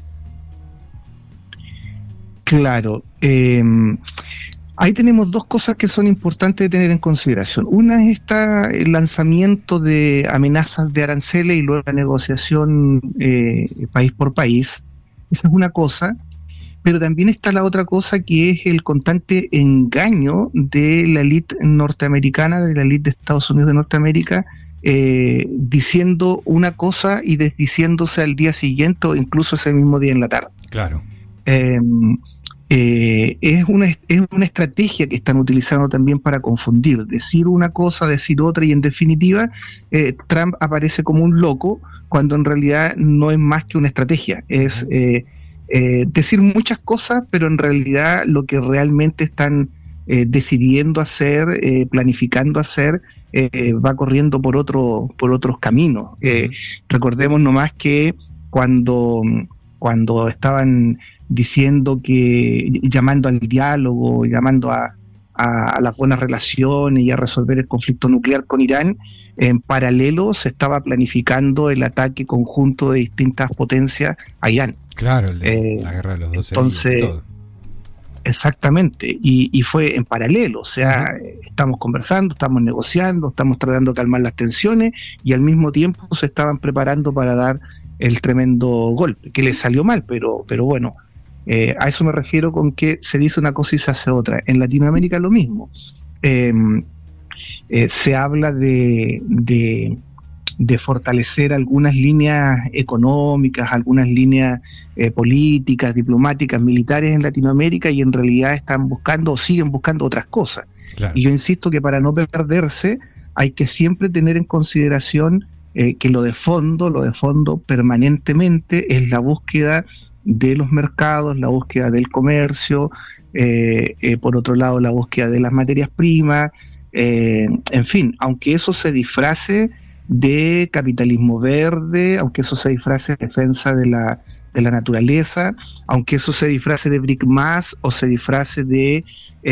Claro. Ahí tenemos dos cosas que son importantes de tener en consideración. Una es el lanzamiento de amenazas de aranceles y luego la negociación país por país. Esa es una cosa. Pero también está la otra cosa, que es el constante engaño de la élite norteamericana, de la élite de Estados Unidos de Norteamérica, diciendo una cosa y desdiciéndose al día siguiente o incluso ese mismo día en la tarde. Claro. Es una estrategia que están utilizando también para confundir, decir una cosa, decir otra, y en definitiva Trump aparece como un loco cuando en realidad no es más que una estrategia, es decir muchas cosas, pero en realidad lo que realmente están decidiendo hacer, planificando hacer, va corriendo por otros caminos. Recordemos nomás que cuando estaban diciendo llamando al diálogo, llamando a las buenas relaciones y a resolver el conflicto nuclear con Irán, en paralelo se estaba planificando el ataque conjunto de distintas potencias a Irán. Claro, la guerra de los 12 entonces, días y todo. Exactamente, y fue en paralelo, o sea, estamos conversando, estamos negociando, estamos tratando de calmar las tensiones, y al mismo tiempo se estaban preparando para dar el tremendo golpe, que les salió mal, pero bueno, a eso me refiero con que se dice una cosa y se hace otra. En Latinoamérica lo mismo, se habla de fortalecer algunas líneas económicas, algunas líneas políticas, diplomáticas, militares en Latinoamérica, y en realidad están buscando o siguen buscando otras cosas. Claro. Y yo insisto que para no perderse hay que siempre tener en consideración que lo de fondo permanentemente es la búsqueda de los mercados, la búsqueda del comercio, por otro lado la búsqueda de las materias primas, en fin, aunque eso se disfrace de capitalismo verde, aunque eso se disfrace de defensa de la naturaleza, aunque eso se disfrace de BRIC+, o se disfrace de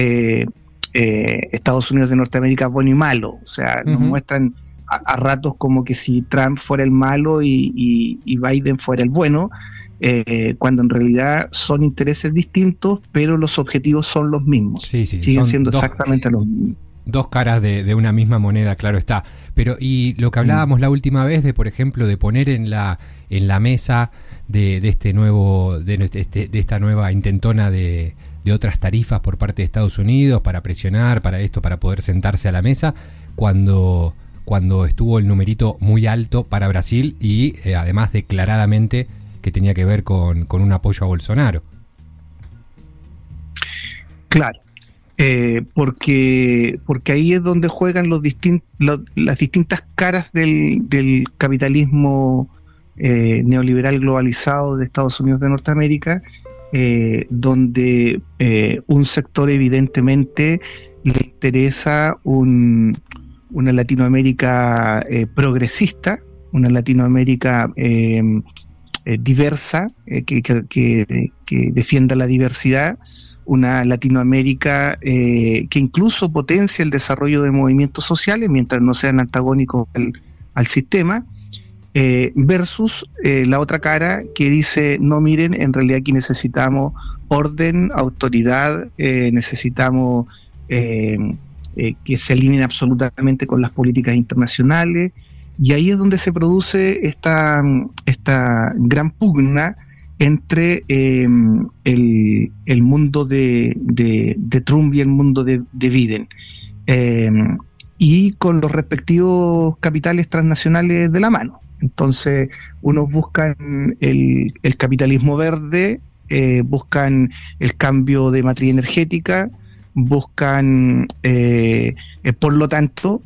Estados Unidos de Norteamérica bueno y malo, o sea, nos muestran a ratos como que si Trump fuera el malo y Biden fuera el bueno, cuando en realidad son intereses distintos, pero los objetivos son los mismos. Siguen siendo exactamente los mismos. Dos caras de una misma moneda, claro está. Pero, y lo que hablábamos la última vez de, por ejemplo, de poner en la mesa de esta nueva intentona de otras tarifas por parte de Estados Unidos para presionar, para poder sentarse a la mesa, cuando estuvo el numerito muy alto para Brasil y además declaradamente que tenía que ver con un apoyo a Bolsonaro. Claro. Porque ahí es donde juegan las distintas caras del capitalismo neoliberal globalizado de Estados Unidos de Norteamérica, donde un sector evidentemente le interesa una Latinoamérica progresista, una Latinoamérica diversa, que defienda la diversidad, una Latinoamérica que incluso potencia el desarrollo de movimientos sociales mientras no sean antagónicos al sistema, versus la otra cara que dice, no miren, en realidad aquí necesitamos orden, autoridad, necesitamos que se alineen absolutamente con las políticas internacionales, y ahí es donde se produce esta gran pugna entre el mundo de Trump y el mundo de Biden, y con los respectivos capitales transnacionales de la mano. Entonces, unos buscan el capitalismo verde, buscan el cambio de matriz energética, buscan por lo tanto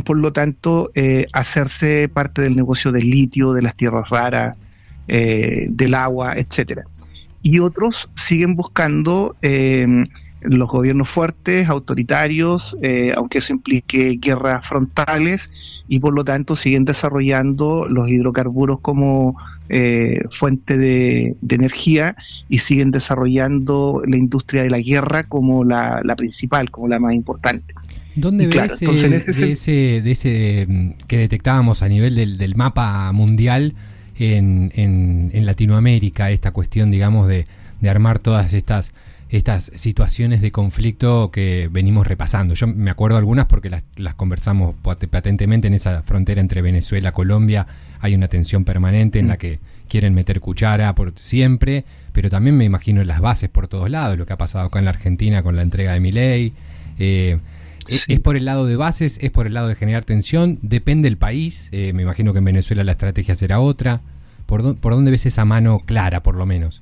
hacerse parte del negocio del litio, de las tierras raras, del agua, etcétera. Y otros siguen buscando los gobiernos fuertes, autoritarios, aunque eso implique guerras frontales, y por lo tanto siguen desarrollando los hidrocarburos como fuente de energía, y siguen desarrollando la industria de la guerra como la principal, como la más importante. ¿Dónde ves de ese que detectábamos a nivel del mapa mundial en Latinoamérica, esta cuestión, digamos, de armar todas estas situaciones de conflicto que venimos repasando? Yo me acuerdo algunas porque las conversamos patentemente. En esa frontera entre Venezuela y Colombia hay una tensión permanente en la que quieren meter cuchara por siempre, pero también me imagino en las bases por todos lados, lo que ha pasado acá en la Argentina con la entrega de Milei. ¿Es por el lado de bases? ¿Es por el lado de generar tensión? ¿Depende del país? Me imagino que en Venezuela la estrategia será otra. ¿Por dónde ves esa mano clara, por lo menos?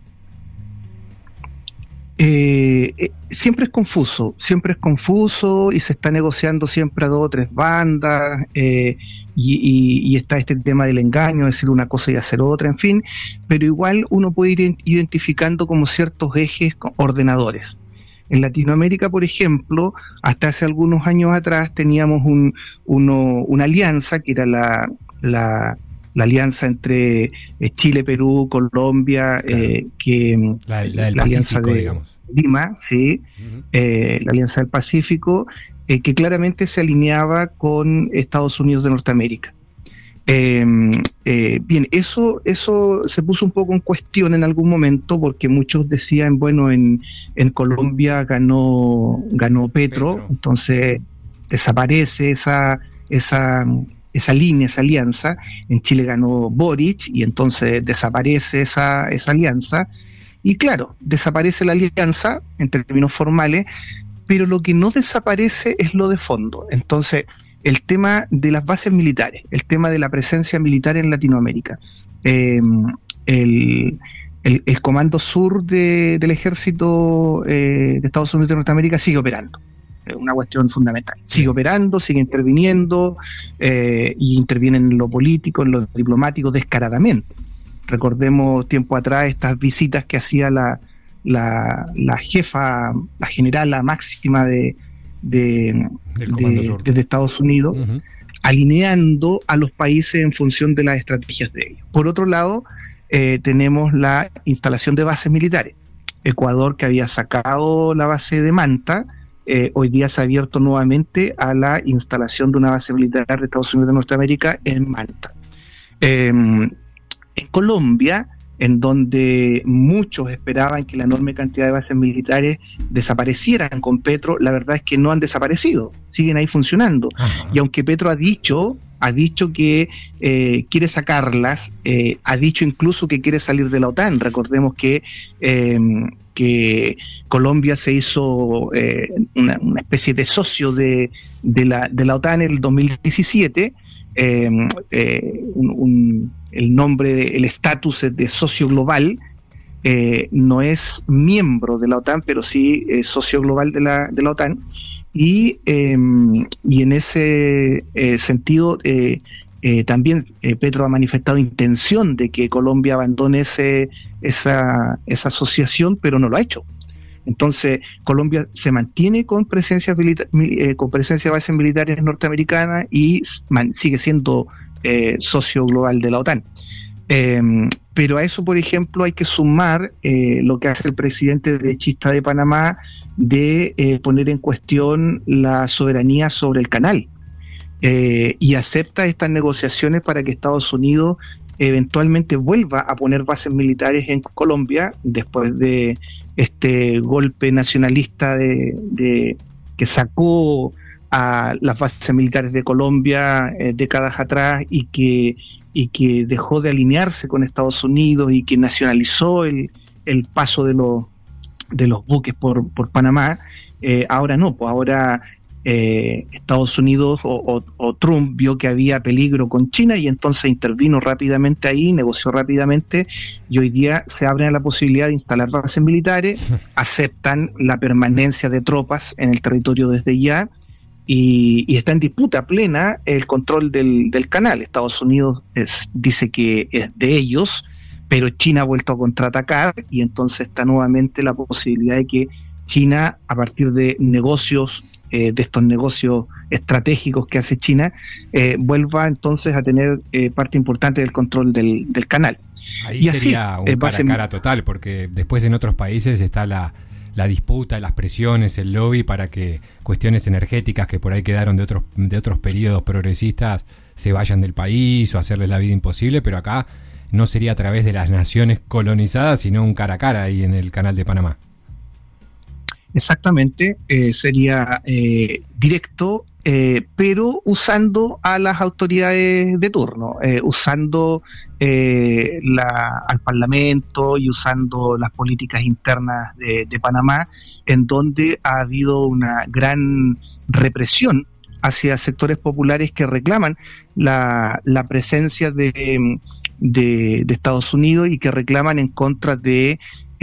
Siempre es confuso y se está negociando siempre a 2 o 3 bandas, y está este tema del engaño, decir una cosa y hacer otra, en fin, pero igual uno puede ir identificando como ciertos ejes ordenadores. En Latinoamérica, por ejemplo, hasta hace algunos años atrás teníamos una alianza que era la alianza entre Chile, Perú, Colombia, claro. la alianza Pacífico, de Lima, sí, la alianza del Pacífico, que claramente se alineaba con Estados Unidos de Norteamérica. Bien, eso se puso un poco en cuestión en algún momento, porque muchos decían, bueno, en Colombia ganó Petro, entonces desaparece esa línea, esa alianza. En Chile ganó Boric y entonces desaparece esa alianza. Y claro, desaparece la alianza en términos formales, pero lo que no desaparece es lo de fondo. Entonces, el tema de las bases militares, el tema de la presencia militar en Latinoamérica, el Comando Sur del Ejército de Estados Unidos de Norteamérica sigue operando. Es una cuestión fundamental. Sigue operando, sigue interviniendo, y interviene en lo político, en lo diplomático descaradamente. Recordemos tiempo atrás estas visitas que hacía la jefa, la general, la máxima desde Estados Unidos, alineando a los países en función de las estrategias de ellos. Por otro lado, tenemos la instalación de bases militares. Ecuador, que había sacado la base de Manta, hoy día se ha abierto nuevamente a la instalación de una base militar de Estados Unidos de Norteamérica en Manta. En Colombia, en donde muchos esperaban que la enorme cantidad de bases militares desaparecieran con Petro, la verdad es que no han desaparecido, siguen ahí funcionando. Ajá. Y aunque Petro ha dicho que quiere sacarlas, ha dicho incluso que quiere salir de la OTAN. Recordemos que Colombia se hizo una especie de socio de la OTAN en el 2017. El nombre, el estatus es de socio global. No es miembro de la OTAN, pero sí es socio global de la OTAN. Y en ese sentido también Petro ha manifestado intención de que Colombia abandone esa asociación, pero no lo ha hecho. Entonces Colombia se mantiene con presencia de bases militares norteamericanas y sigue siendo socio global de la OTAN. Pero a eso, por ejemplo, hay que sumar lo que hace el presidente derechista de Panamá de poner en cuestión la soberanía sobre el canal, y acepta estas negociaciones para que Estados Unidos eventualmente vuelva a poner bases militares en Colombia después de este golpe nacionalista que sacó a las bases militares de Colombia décadas atrás y que dejó de alinearse con Estados Unidos y que nacionalizó el paso de los buques por Panamá. Ahora no, pues ahora Estados Unidos o Trump vio que había peligro con China y entonces intervino rápidamente ahí, negoció rápidamente, y hoy día se abre la posibilidad de instalar bases militares, aceptan la permanencia de tropas en el territorio desde ya, y está en disputa plena el control del canal. Estados Unidos dice que es de ellos, pero China ha vuelto a contraatacar, y entonces está nuevamente la posibilidad de que China, a partir de negocios, de estos negocios estratégicos que hace China, vuelva entonces a tener parte importante del control del canal. Ahí y sería así, un cara a cara total, porque después en otros países está la disputa, las presiones, el lobby para que cuestiones energéticas que por ahí quedaron de otros periodos progresistas se vayan del país o hacerles la vida imposible, pero acá no sería a través de las naciones colonizadas, sino un cara a cara ahí en el canal de Panamá. Exactamente, sería directo, pero usando a las autoridades de turno, usando al Parlamento y usando las políticas internas de Panamá, en donde ha habido una gran represión hacia sectores populares que reclaman la presencia de Estados Unidos y que reclaman en contra de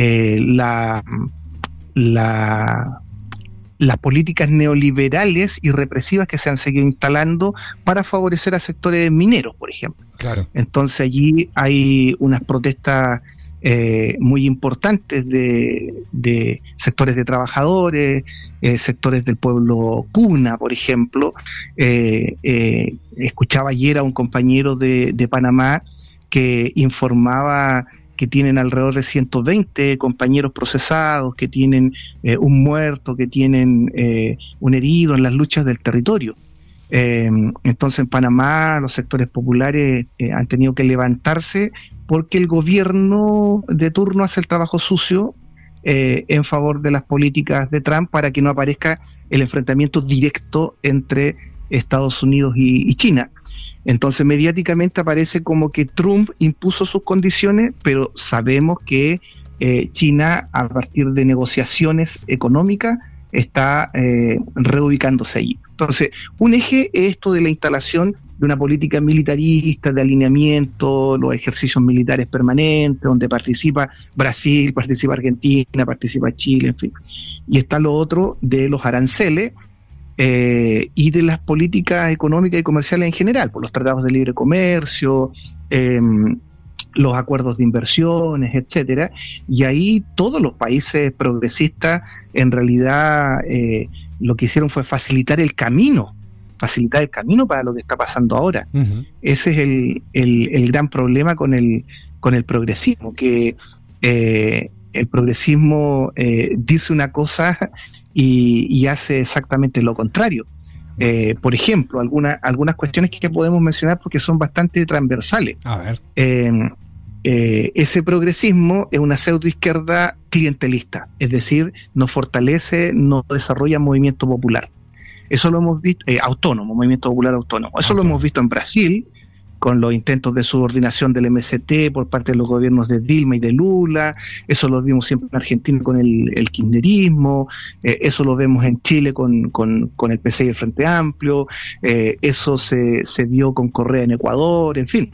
las políticas neoliberales y represivas que se han seguido instalando para favorecer a sectores mineros, por ejemplo. Claro. Entonces allí hay unas protestas muy importantes de sectores de trabajadores, sectores del pueblo cuna, por ejemplo. Escuchaba ayer a un compañero de Panamá que informaba que tienen alrededor de 120 compañeros procesados, que tienen un muerto, que tienen un herido en las luchas del territorio. Entonces en Panamá los sectores populares han tenido que levantarse porque el gobierno de turno hace el trabajo sucio en favor de las políticas de Trump para que no aparezca el enfrentamiento directo entre Estados Unidos y China. Entonces mediáticamente aparece como que Trump impuso sus condiciones, pero sabemos que China, a partir de negociaciones económicas, está reubicándose allí. Entonces, un eje es esto de la instalación de una política militarista, de alineamiento, los ejercicios militares permanentes, donde participa Brasil, participa Argentina, participa Chile, en fin. Y está lo otro de los aranceles y de las políticas económicas y comerciales en general, por los tratados de libre comercio, los acuerdos de inversiones, etcétera, y ahí todos los países progresistas en realidad lo que hicieron fue facilitar el camino para lo que está pasando ahora. Uh-huh. Ese es el gran problema con el progresismo, que el progresismo dice una cosa y hace exactamente lo contrario. Por ejemplo, algunas cuestiones que podemos mencionar porque son bastante transversales. A ver. Ese progresismo es una pseudoizquierda clientelista, es decir, no fortalece, no desarrolla movimiento popular. Eso lo hemos visto, autónomo, movimiento popular autónomo. Eso lo hemos visto en Brasil, con los intentos de subordinación del MST por parte de los gobiernos de Dilma y de Lula. Eso lo vimos siempre en Argentina con el kirchnerismo. Eso lo vemos en Chile con el PC y el Frente Amplio. Eso se vio con Correa en Ecuador, en fin.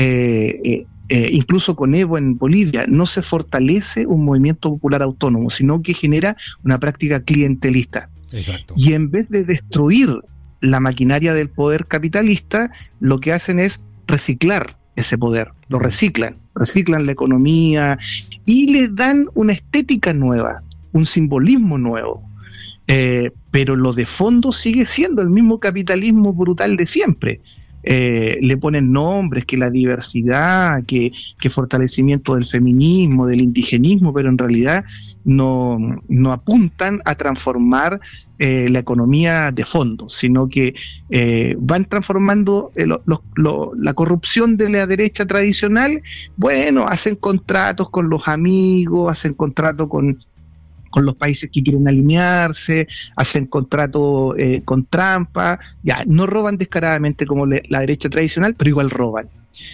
Incluso con Evo en Bolivia. No se fortalece un movimiento popular autónomo, sino que genera una práctica clientelista. Exacto. Y en vez de destruir la maquinaria del poder capitalista, lo que hacen es reciclar ese poder, lo reciclan la economía y le dan una estética nueva, un simbolismo nuevo, pero lo de fondo sigue siendo el mismo capitalismo brutal de siempre. Le ponen nombres, que la diversidad, que fortalecimiento del feminismo, del indigenismo, pero en realidad no apuntan a transformar la economía de fondo, sino que van transformando la corrupción de la derecha tradicional. Bueno, hacen contratos con los amigos, hacen contratos con los países que quieren alinearse, hacen contrato con trampa, ya, no roban descaradamente como la derecha tradicional, pero igual roban.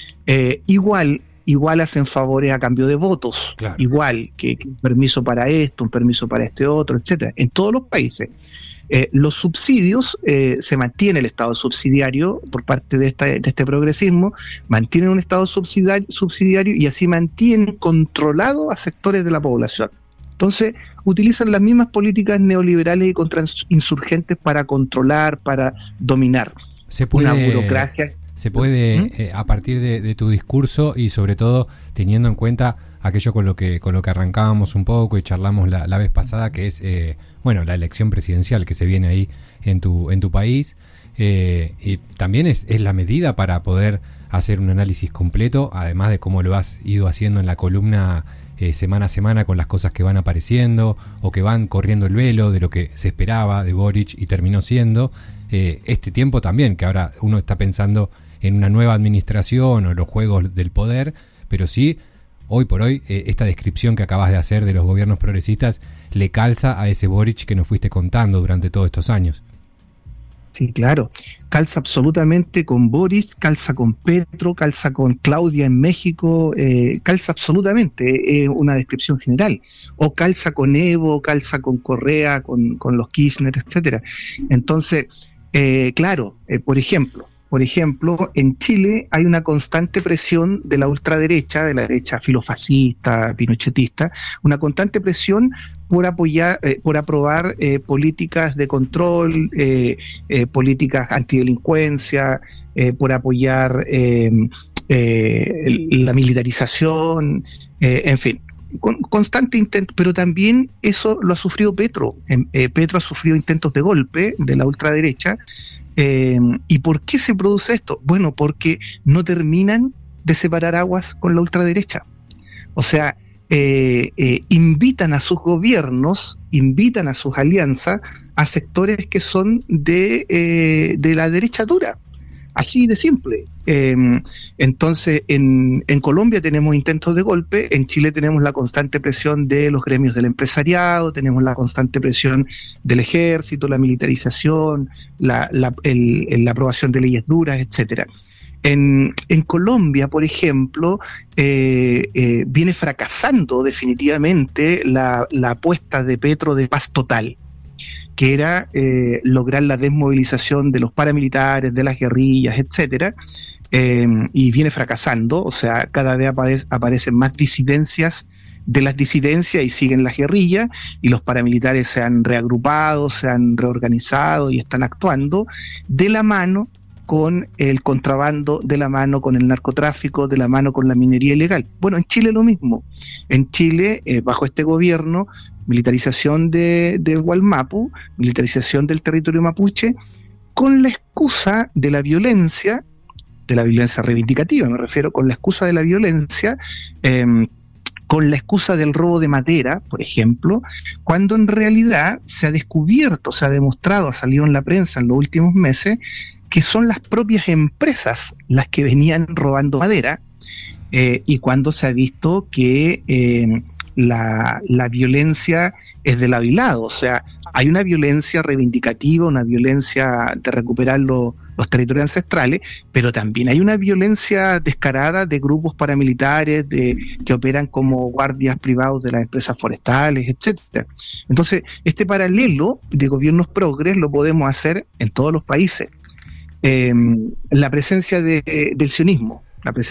Igual hacen favores a cambio de votos, claro. Igual que un permiso para esto, un permiso para este otro, etcétera. En todos los países. Los subsidios, se mantiene el Estado subsidiario por parte de este progresismo, mantienen un Estado subsidiario y así mantienen controlado a sectores de la población. Entonces, utilizan las mismas políticas neoliberales y contrainsurgentes para controlar, para dominar. Una burocracia. Se puede, a partir de tu discurso y sobre todo teniendo en cuenta aquello con lo que arrancábamos un poco y charlamos la vez pasada, que es la elección presidencial que se viene ahí en tu país, y también es la medida para poder hacer un análisis completo, además de cómo lo has ido haciendo en la columna semana a semana con las cosas que van apareciendo o que van corriendo el velo de lo que se esperaba de Boric y terminó siendo este tiempo también, que ahora uno está pensando en una nueva administración o los juegos del poder, pero sí, hoy por hoy, esta descripción que acabas de hacer de los gobiernos progresistas le calza a ese Boric que nos fuiste contando durante todos estos años. Sí, claro, calza absolutamente con Boris, calza con Petro, calza con Claudia en México, calza absolutamente, una descripción general, o calza con Evo, calza con Correa, con los Kirchner, etcétera. Entonces, claro, por ejemplo, en Chile hay una constante presión de la ultraderecha, de la derecha filofascista, pinochetista, una constante presión por aprobar políticas de control, políticas antidelincuencia, por apoyar la militarización, en fin. Constante intento, pero también eso lo ha sufrido Petro. Petro ha sufrido intentos de golpe de la ultraderecha. ¿Y por qué se produce esto? Bueno, porque no terminan de separar aguas con la ultraderecha. O sea, invitan a sus gobiernos, invitan a sus alianzas a sectores que son de la derecha dura. Así de simple. Entonces, en Colombia tenemos intentos de golpe, en Chile tenemos la constante presión de los gremios del empresariado, tenemos la constante presión del ejército, la militarización, la aprobación de leyes duras, etcétera. En Colombia, por ejemplo, viene fracasando definitivamente la apuesta de Petro de paz total. que era lograr la desmovilización de los paramilitares, de las guerrillas, etcétera, y viene fracasando. O sea, cada vez aparecen más disidencias de las disidencias y siguen las guerrillas, y los paramilitares se han reagrupado, se han reorganizado y están actuando de la mano con el contrabando, de la mano con el narcotráfico, de la mano con la minería ilegal. Bueno, en Chile lo mismo. En Chile, bajo este gobierno, militarización de Wallmapu, militarización del territorio mapuche, con la excusa de la violencia reivindicativa, me refiero, con la excusa de la violencia, con la excusa del robo de madera, por ejemplo, cuando en realidad se ha descubierto, se ha demostrado, ha salido en la prensa en los últimos meses, que son las propias empresas las que venían robando madera, y cuando se ha visto que la violencia es de lado y lado. O sea, hay una violencia reivindicativa, una violencia de recuperar los territorios ancestrales, pero también hay una violencia descarada de grupos paramilitares que operan como guardias privados de las empresas forestales, etcétera. Entonces, este paralelo de gobiernos progres lo podemos hacer en todos los países. La presencia del sionismo.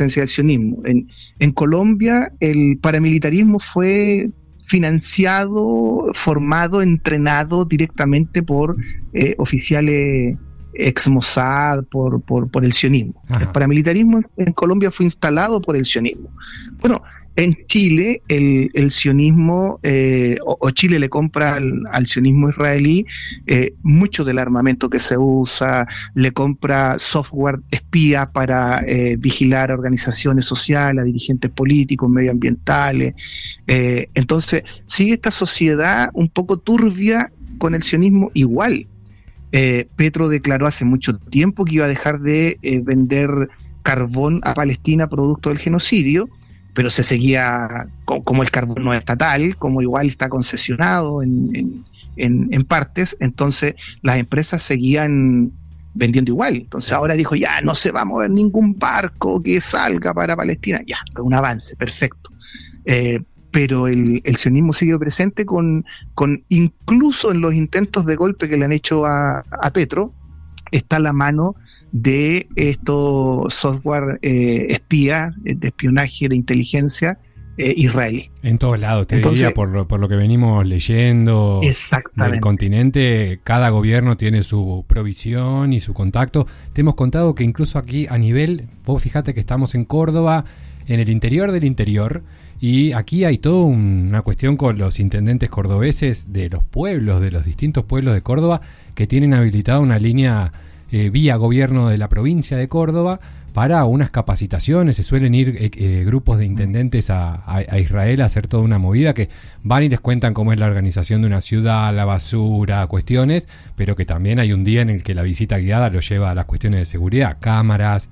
En Colombia el paramilitarismo fue financiado, formado, entrenado directamente por oficiales ex Mossad, por el sionismo. Ajá. El paramilitarismo en Colombia fue instalado por el sionismo. Bueno, en Chile el sionismo, o Chile le compra al sionismo israelí mucho del armamento que se usa, le compra software espía para vigilar a organizaciones sociales, a dirigentes políticos, medioambientales. Entonces, sigue esta sociedad un poco turbia con el sionismo igual. Petro declaró hace mucho tiempo que iba a dejar de vender carbón a Palestina producto del genocidio, pero se seguía, como el carbón no es estatal, como igual está concesionado en partes, entonces las empresas seguían vendiendo igual. Entonces ahora dijo, ya no se va a mover ningún barco que salga para Palestina, ya, un avance, perfecto. Pero el sionismo sigue presente con incluso en los intentos de golpe que le han hecho a Petro, está la mano de estos software espía, de espionaje, de inteligencia israelí. En todos lados, te diría, por lo que venimos leyendo del continente, cada gobierno tiene su provisión y su contacto. Te hemos contado que incluso aquí a nivel, vos fíjate que estamos en Córdoba, en el interior del interior, y aquí hay toda una cuestión con los intendentes cordobeses de los pueblos, de los distintos pueblos de Córdoba, que tienen habilitada una línea vía gobierno de la provincia de Córdoba para unas capacitaciones. Se suelen ir grupos de intendentes a Israel a hacer toda una movida, que van y les cuentan cómo es la organización de una ciudad, la basura, cuestiones, pero que también hay un día en el que la visita guiada lo lleva a las cuestiones de seguridad, cámaras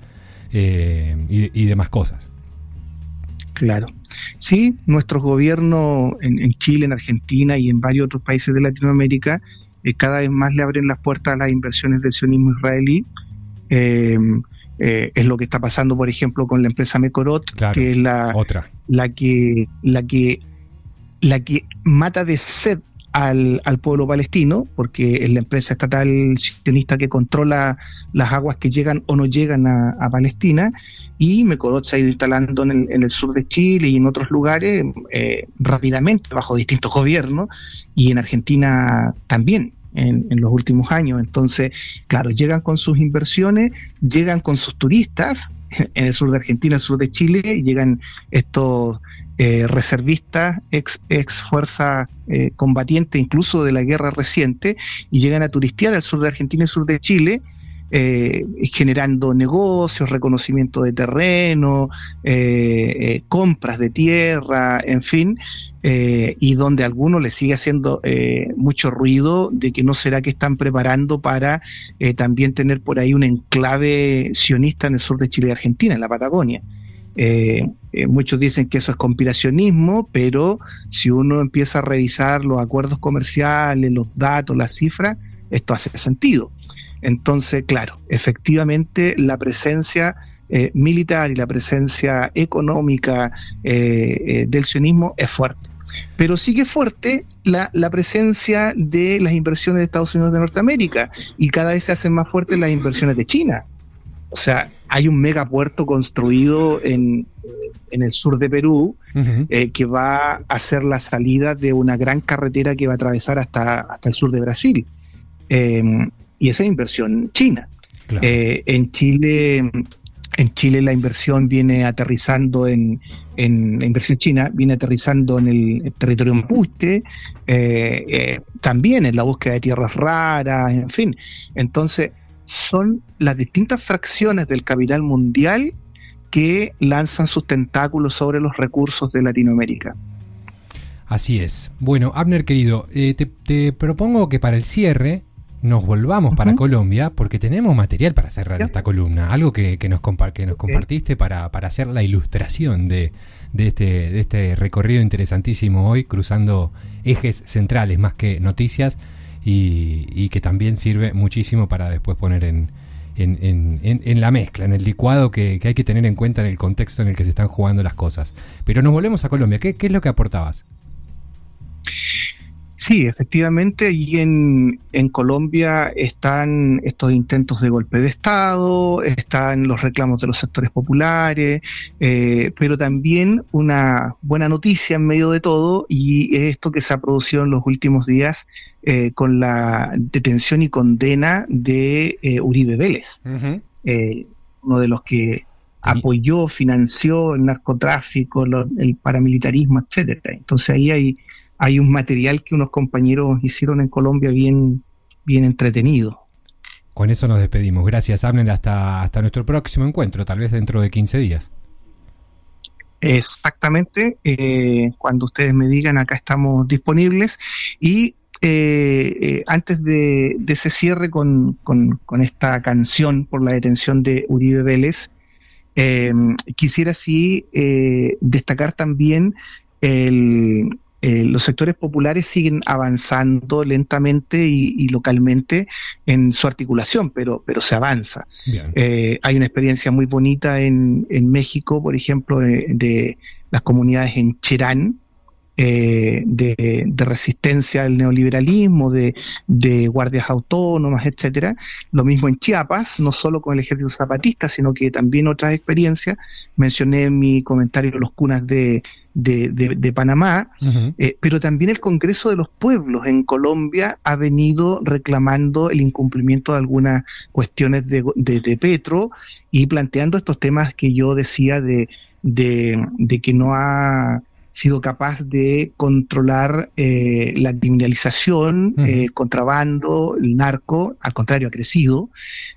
y demás cosas. Claro. Sí, nuestros gobiernos en Chile, en Argentina y en varios otros países de Latinoamérica cada vez más le abren las puertas a las inversiones del sionismo israelí. Es lo que está pasando, por ejemplo, con la empresa Mekorot, claro, que es la que mata de sed al pueblo palestino, porque es la empresa estatal sionista que controla las aguas que llegan o no llegan a Palestina, y Mekorot se ha ido instalando en el sur de Chile y en otros lugares rápidamente, bajo distintos gobiernos, y en Argentina también. En los últimos años. Entonces, claro, llegan con sus inversiones, llegan con sus turistas en el sur de Argentina, en el sur de Chile, llegan estos reservistas, ex fuerza combatiente incluso de la guerra reciente, y llegan a turistear al sur de Argentina y el sur de Chile, generando negocios, reconocimiento de terreno, compras de tierra, en fin, y donde a algunos les sigue haciendo mucho ruido de que no será que están preparando para también tener por ahí un enclave sionista en el sur de Chile y Argentina, en la Patagonia. Muchos dicen que eso es conspiracionismo, pero si uno empieza a revisar los acuerdos comerciales, los datos, las cifras, esto hace sentido. Entonces, claro, efectivamente la presencia militar y la presencia económica del sionismo es fuerte. Pero sigue fuerte la presencia de las inversiones de Estados Unidos de Norteamérica y cada vez se hacen más fuertes las inversiones de China. O sea, hay un megapuerto construido en el sur de Perú que va a ser la salida de una gran carretera que va a atravesar hasta el sur de Brasil. Y esa es inversión china. Claro. En Chile la inversión viene aterrizando la inversión china viene aterrizando en el territorio mapuche, también en la búsqueda de tierras raras, en fin. Entonces, son las distintas fracciones del capital mundial que lanzan sus tentáculos sobre los recursos de Latinoamérica. Así es. Bueno, Abner querido, te propongo que para el cierre nos volvamos para Colombia, porque tenemos material para cerrar esta columna, algo que nos compartiste para hacer la ilustración de este recorrido interesantísimo hoy, cruzando ejes centrales más que noticias, y que también sirve muchísimo para después poner en la mezcla, en el licuado que hay que tener en cuenta en el contexto en el que se están jugando las cosas. Pero nos volvemos a Colombia. ¿Qué es lo que aportabas? Sí, efectivamente, y en Colombia están estos intentos de golpe de Estado, están los reclamos de los sectores populares, pero también una buena noticia en medio de todo, y es esto que se ha producido en los últimos días con la detención y condena de Uribe Vélez, uno de los que apoyó, financió el narcotráfico, el paramilitarismo, etcétera. Entonces ahí hay un material que unos compañeros hicieron en Colombia bien entretenido. Con eso nos despedimos. Gracias, Abner. Hasta nuestro próximo encuentro, tal vez dentro de 15 días. Exactamente. Cuando ustedes me digan, acá estamos disponibles. Y antes de ese cierre con esta canción por la detención de Uribe Vélez, quisiera sí destacar también los sectores populares siguen avanzando lentamente y localmente en su articulación, pero se avanza. Hay una experiencia muy bonita en México, por ejemplo, de las comunidades en Cherán, de resistencia al neoliberalismo, de guardias autónomas, etcétera. Lo mismo en Chiapas, no solo con el ejército zapatista, sino que también otras experiencias. Mencioné en mi comentario los cunas de Panamá, pero también el Congreso de los Pueblos en Colombia ha venido reclamando el incumplimiento de algunas cuestiones de Petro y planteando estos temas que yo decía de que no ha sido capaz de controlar la criminalización, contrabando, el narco, al contrario, ha crecido,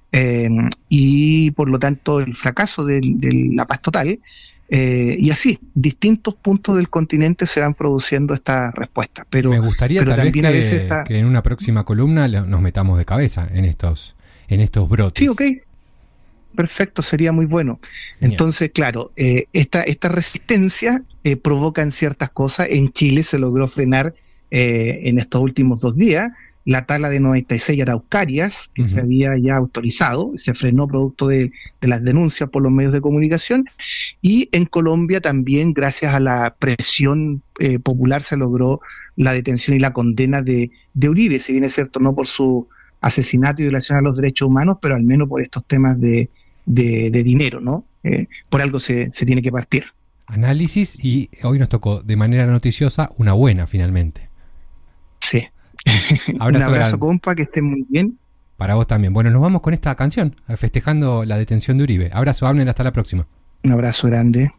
y por lo tanto el fracaso de la paz total, y así, distintos puntos del continente se van produciendo estas respuestas. Pero me gustaría pero tal también vez a veces que en una próxima columna nos metamos de cabeza en estos brotes. Sí, ok. Perfecto, sería muy bueno. Genial. Entonces, claro, esta resistencia provocan ciertas cosas. En Chile se logró frenar en estos últimos 2 días la tala de 96 araucarias que se había ya autorizado, se frenó producto de las denuncias por los medios de comunicación, y en Colombia también, gracias a la presión popular, se logró la detención y la condena de Uribe, si bien es cierto no por su asesinato y violación a los derechos humanos, pero al menos por estos temas de dinero, ¿no? Por algo se tiene que partir. Análisis, y hoy nos tocó de manera noticiosa una buena finalmente. Sí. Un abrazo, grande, compa, que estén muy bien. Para vos también. Bueno, nos vamos con esta canción, festejando la detención de Uribe. Abrazo, Abner, hasta la próxima. Un abrazo grande.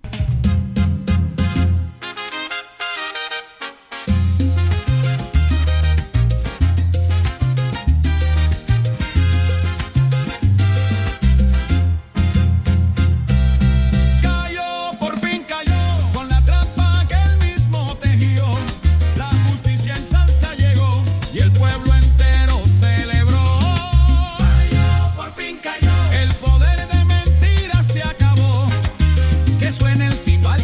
El poder de mentira se acabó, que suene el timbal.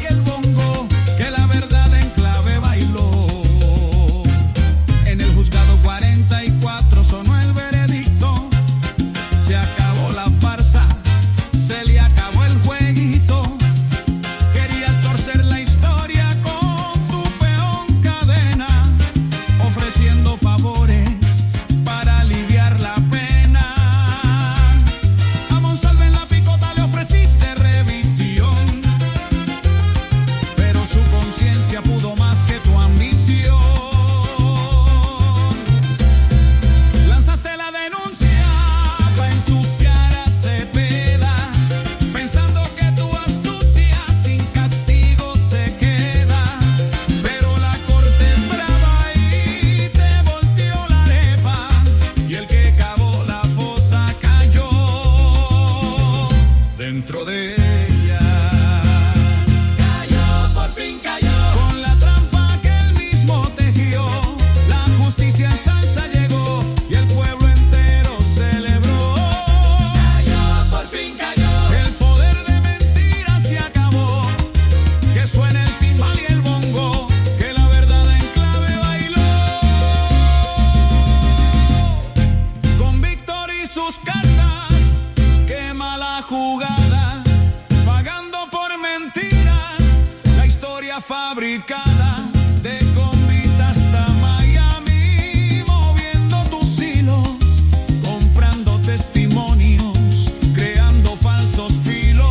jugada, pagando por mentiras, la historia fabricada de Convita hasta Miami, moviendo tus hilos, comprando testimonios, creando falsos filos.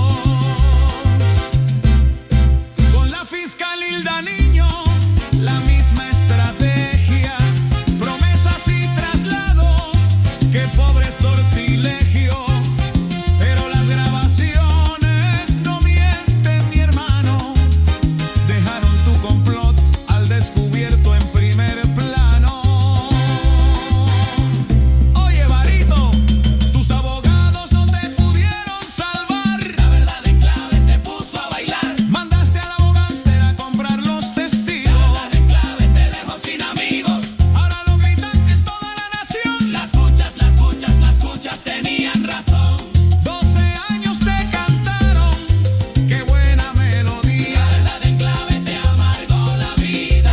Con la fiscal Hilda Niño, la misma estrategia, promesas y traslados, qué pobre sortilegio. Pero las grabaciones no mienten, mi hermano, dejaron tu complot al descubierto en primer plano. Oye, Barito, tus abogados no te pudieron salvar, la verdad en clave te puso a bailar. Mandaste a la abogánster a comprar los testigos, la verdad en clave te dejó sin amigos. Ahora lo gritan en toda la nación, las cuchas tenían razón. 12 años te cantaron, qué buena melodía, la verdad en clave te amargó la vida.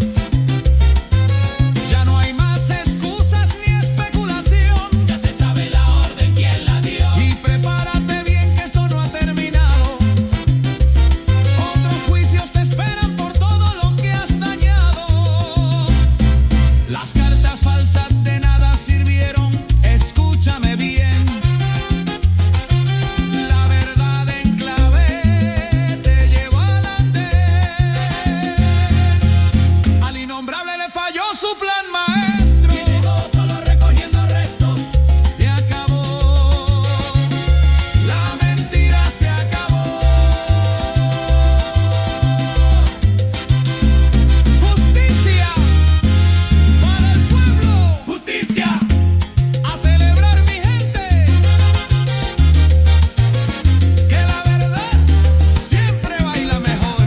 Ya no hay más excusas ni especulación, ya se sabe la orden quién la dio. Y prepárate bien que esto no ha terminado, otros juicios te esperan por todo lo que has dañado. Las cartas falsas de nada sirvieron, escúchame bien. La verdad en clave te llevó al andén. Al innombrable le falló su plan maestro y llegó solo recogiendo restos. Se acabó, la mentira se acabó. Justicia para el pueblo, justicia a celebrar, mi gente, que la verdad siempre baila mejor.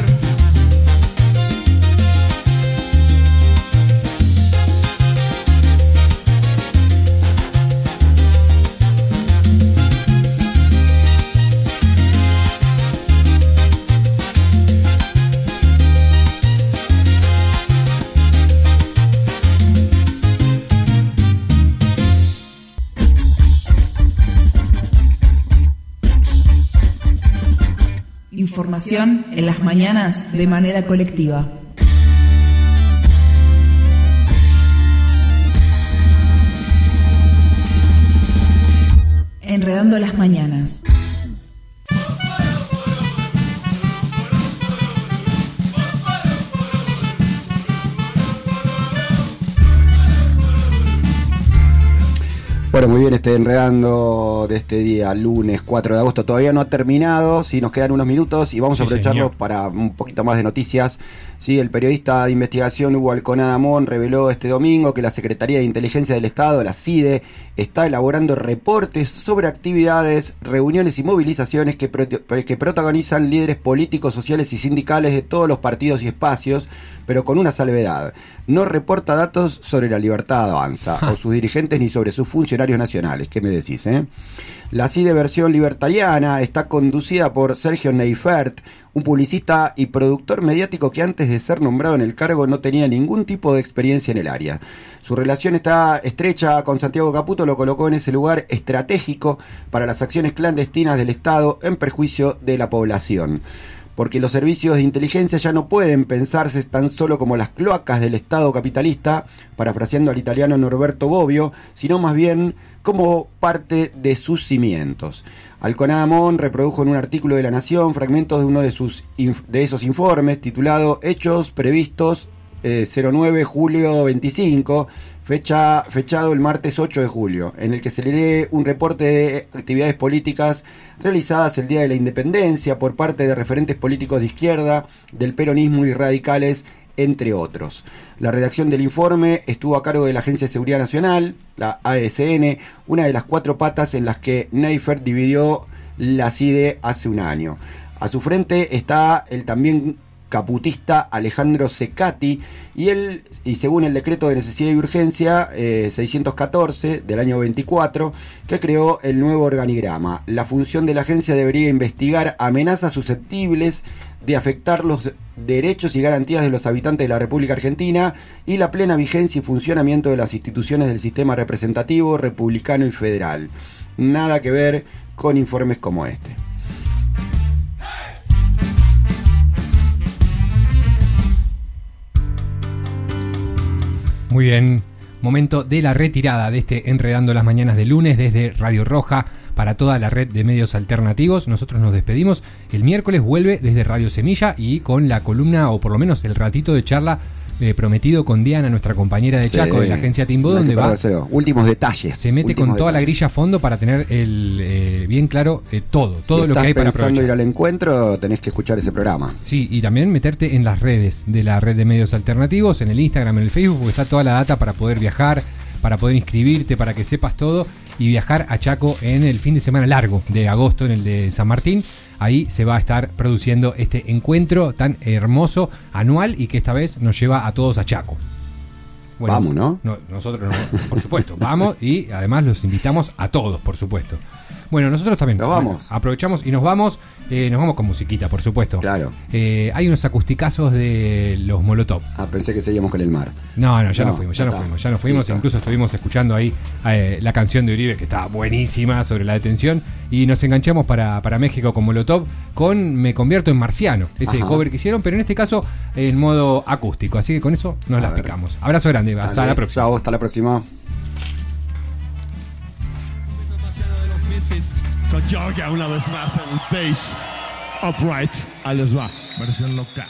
Información en las mañanas de manera colectiva. Enredando las mañanas. Bueno, muy bien, enredando de este día, lunes 4 de agosto, todavía no ha terminado, sí, nos quedan unos minutos y vamos a aprovecharlo para un poquito más de noticias. Sí, el periodista de investigación Hugo Alconada Amón reveló este domingo que la Secretaría de Inteligencia del Estado, la CIDE, está elaborando reportes sobre actividades, reuniones y movilizaciones que protagonizan líderes políticos, sociales y sindicales de todos los partidos y espacios, pero con una salvedad: no reporta datos sobre la Libertad Avanza o sus dirigentes ni sobre sus funcionarios nacionales. ¿Qué me decís, La CIDE versión libertariana está conducida por Sergio Neifert, un publicista y productor mediático que antes de ser nombrado en el cargo no tenía ningún tipo de experiencia en el área. Su relación está estrecha con Santiago Caputo, lo colocó en ese lugar estratégico para las acciones clandestinas del Estado en perjuicio de la población. Porque los servicios de inteligencia ya no pueden pensarse tan solo como las cloacas del Estado capitalista, parafraseando al italiano Norberto Bobbio, sino más bien como parte de sus cimientos. Alconada Amón reprodujo en un artículo de La Nación fragmentos de uno de esos informes, titulado Hechos Previstos 09 julio 25, fechado el martes 8 de julio, en el que se lee un reporte de actividades políticas realizadas el día de la independencia por parte de referentes políticos de izquierda, del peronismo y radicales, entre otros. La redacción del informe estuvo a cargo de la Agencia de Seguridad Nacional, la ASN, una de las 4 patas en las que Neifert dividió la CIDE hace un año. A su frente está el también caputista Alejandro Secati, y según el decreto de necesidad y urgencia 614 del año 24, que creó el nuevo organigrama. La función de la agencia debería investigar amenazas susceptibles de afectar los derechos y garantías de los habitantes de la República Argentina y la plena vigencia y funcionamiento de las instituciones del sistema representativo, republicano y federal. Nada que ver con informes como este. Muy bien, momento de la retirada de este Enredando las Mañanas de lunes desde Radio Roja para toda la red de medios alternativos. Nosotros nos despedimos. El miércoles vuelve desde Radio Semilla y con la columna, o por lo menos el ratito de charla prometido con Diana, nuestra compañera de Chaco, de la agencia Timbo, donde va últimos detalles. Se mete con toda la grilla a fondo para tener bien claro todo lo que hay para aprovechar. Si estás pensando ir al encuentro, tenés que escuchar ese programa. Sí, y también meterte en las redes de la red de medios alternativos, en el Instagram, en el Facebook, porque está toda la data para poder viajar, para poder inscribirte, para que sepas todo y viajar a Chaco en el fin de semana largo de agosto, en el de San Martín. Ahí se va a estar produciendo este encuentro tan hermoso, anual, y que esta vez nos lleva a todos a Chaco. Bueno, vamos, ¿no? Nosotros no, por supuesto, vamos, y además los invitamos a todos, por supuesto. Bueno, nosotros también nos vamos. Aprovechamos y nos vamos con musiquita, por supuesto. Claro. Hay unos acusticazos de los Molotov. Pensé que seguíamos con el mar. No, ya nos fuimos. Listo. Incluso estuvimos escuchando ahí la canción de Uribe, que está buenísima, sobre la detención, y nos enganchamos para México con Molotov, con Me Convierto en Marciano, ese cover que hicieron, pero en este caso en modo acústico, así que con eso nos las picamos. Abrazo grande, hasta la próxima. Chao, hasta la próxima. Con Georgia una vez más en el bass upright. Ahí les va, versión loca.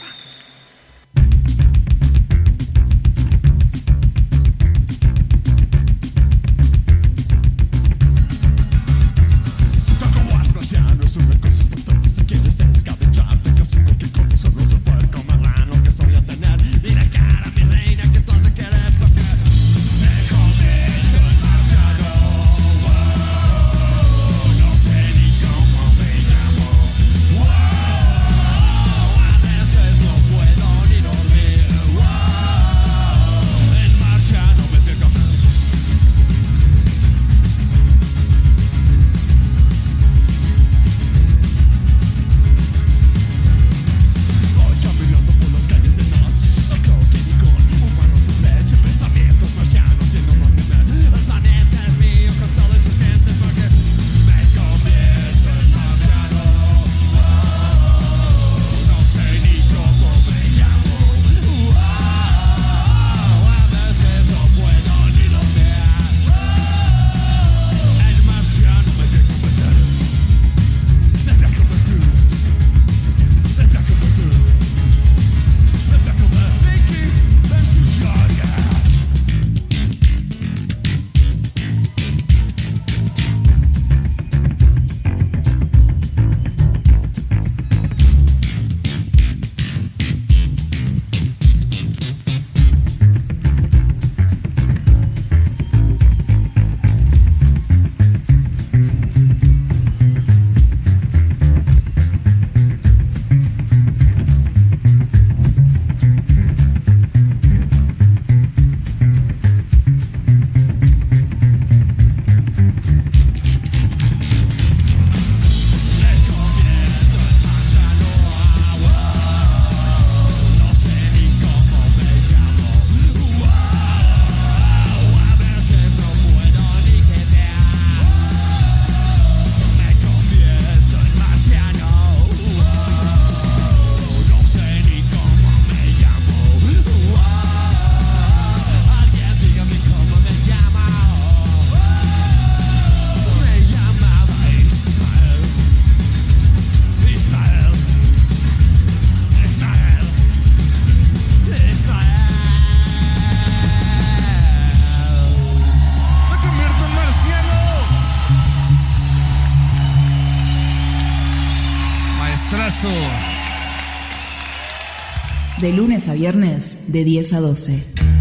De lunes a viernes, de 10 a 12.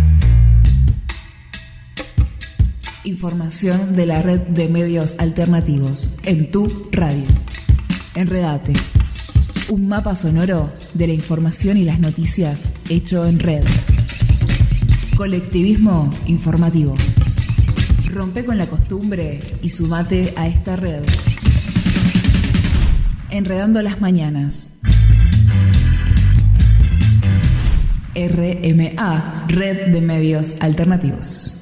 Información de la red de medios alternativos en tu radio. Enredate. Un mapa sonoro de la información y las noticias hecho en red. Colectivismo informativo. Rompe con la costumbre y sumate a esta red. Enredando las mañanas. RMA, Red de Medios Alternativos.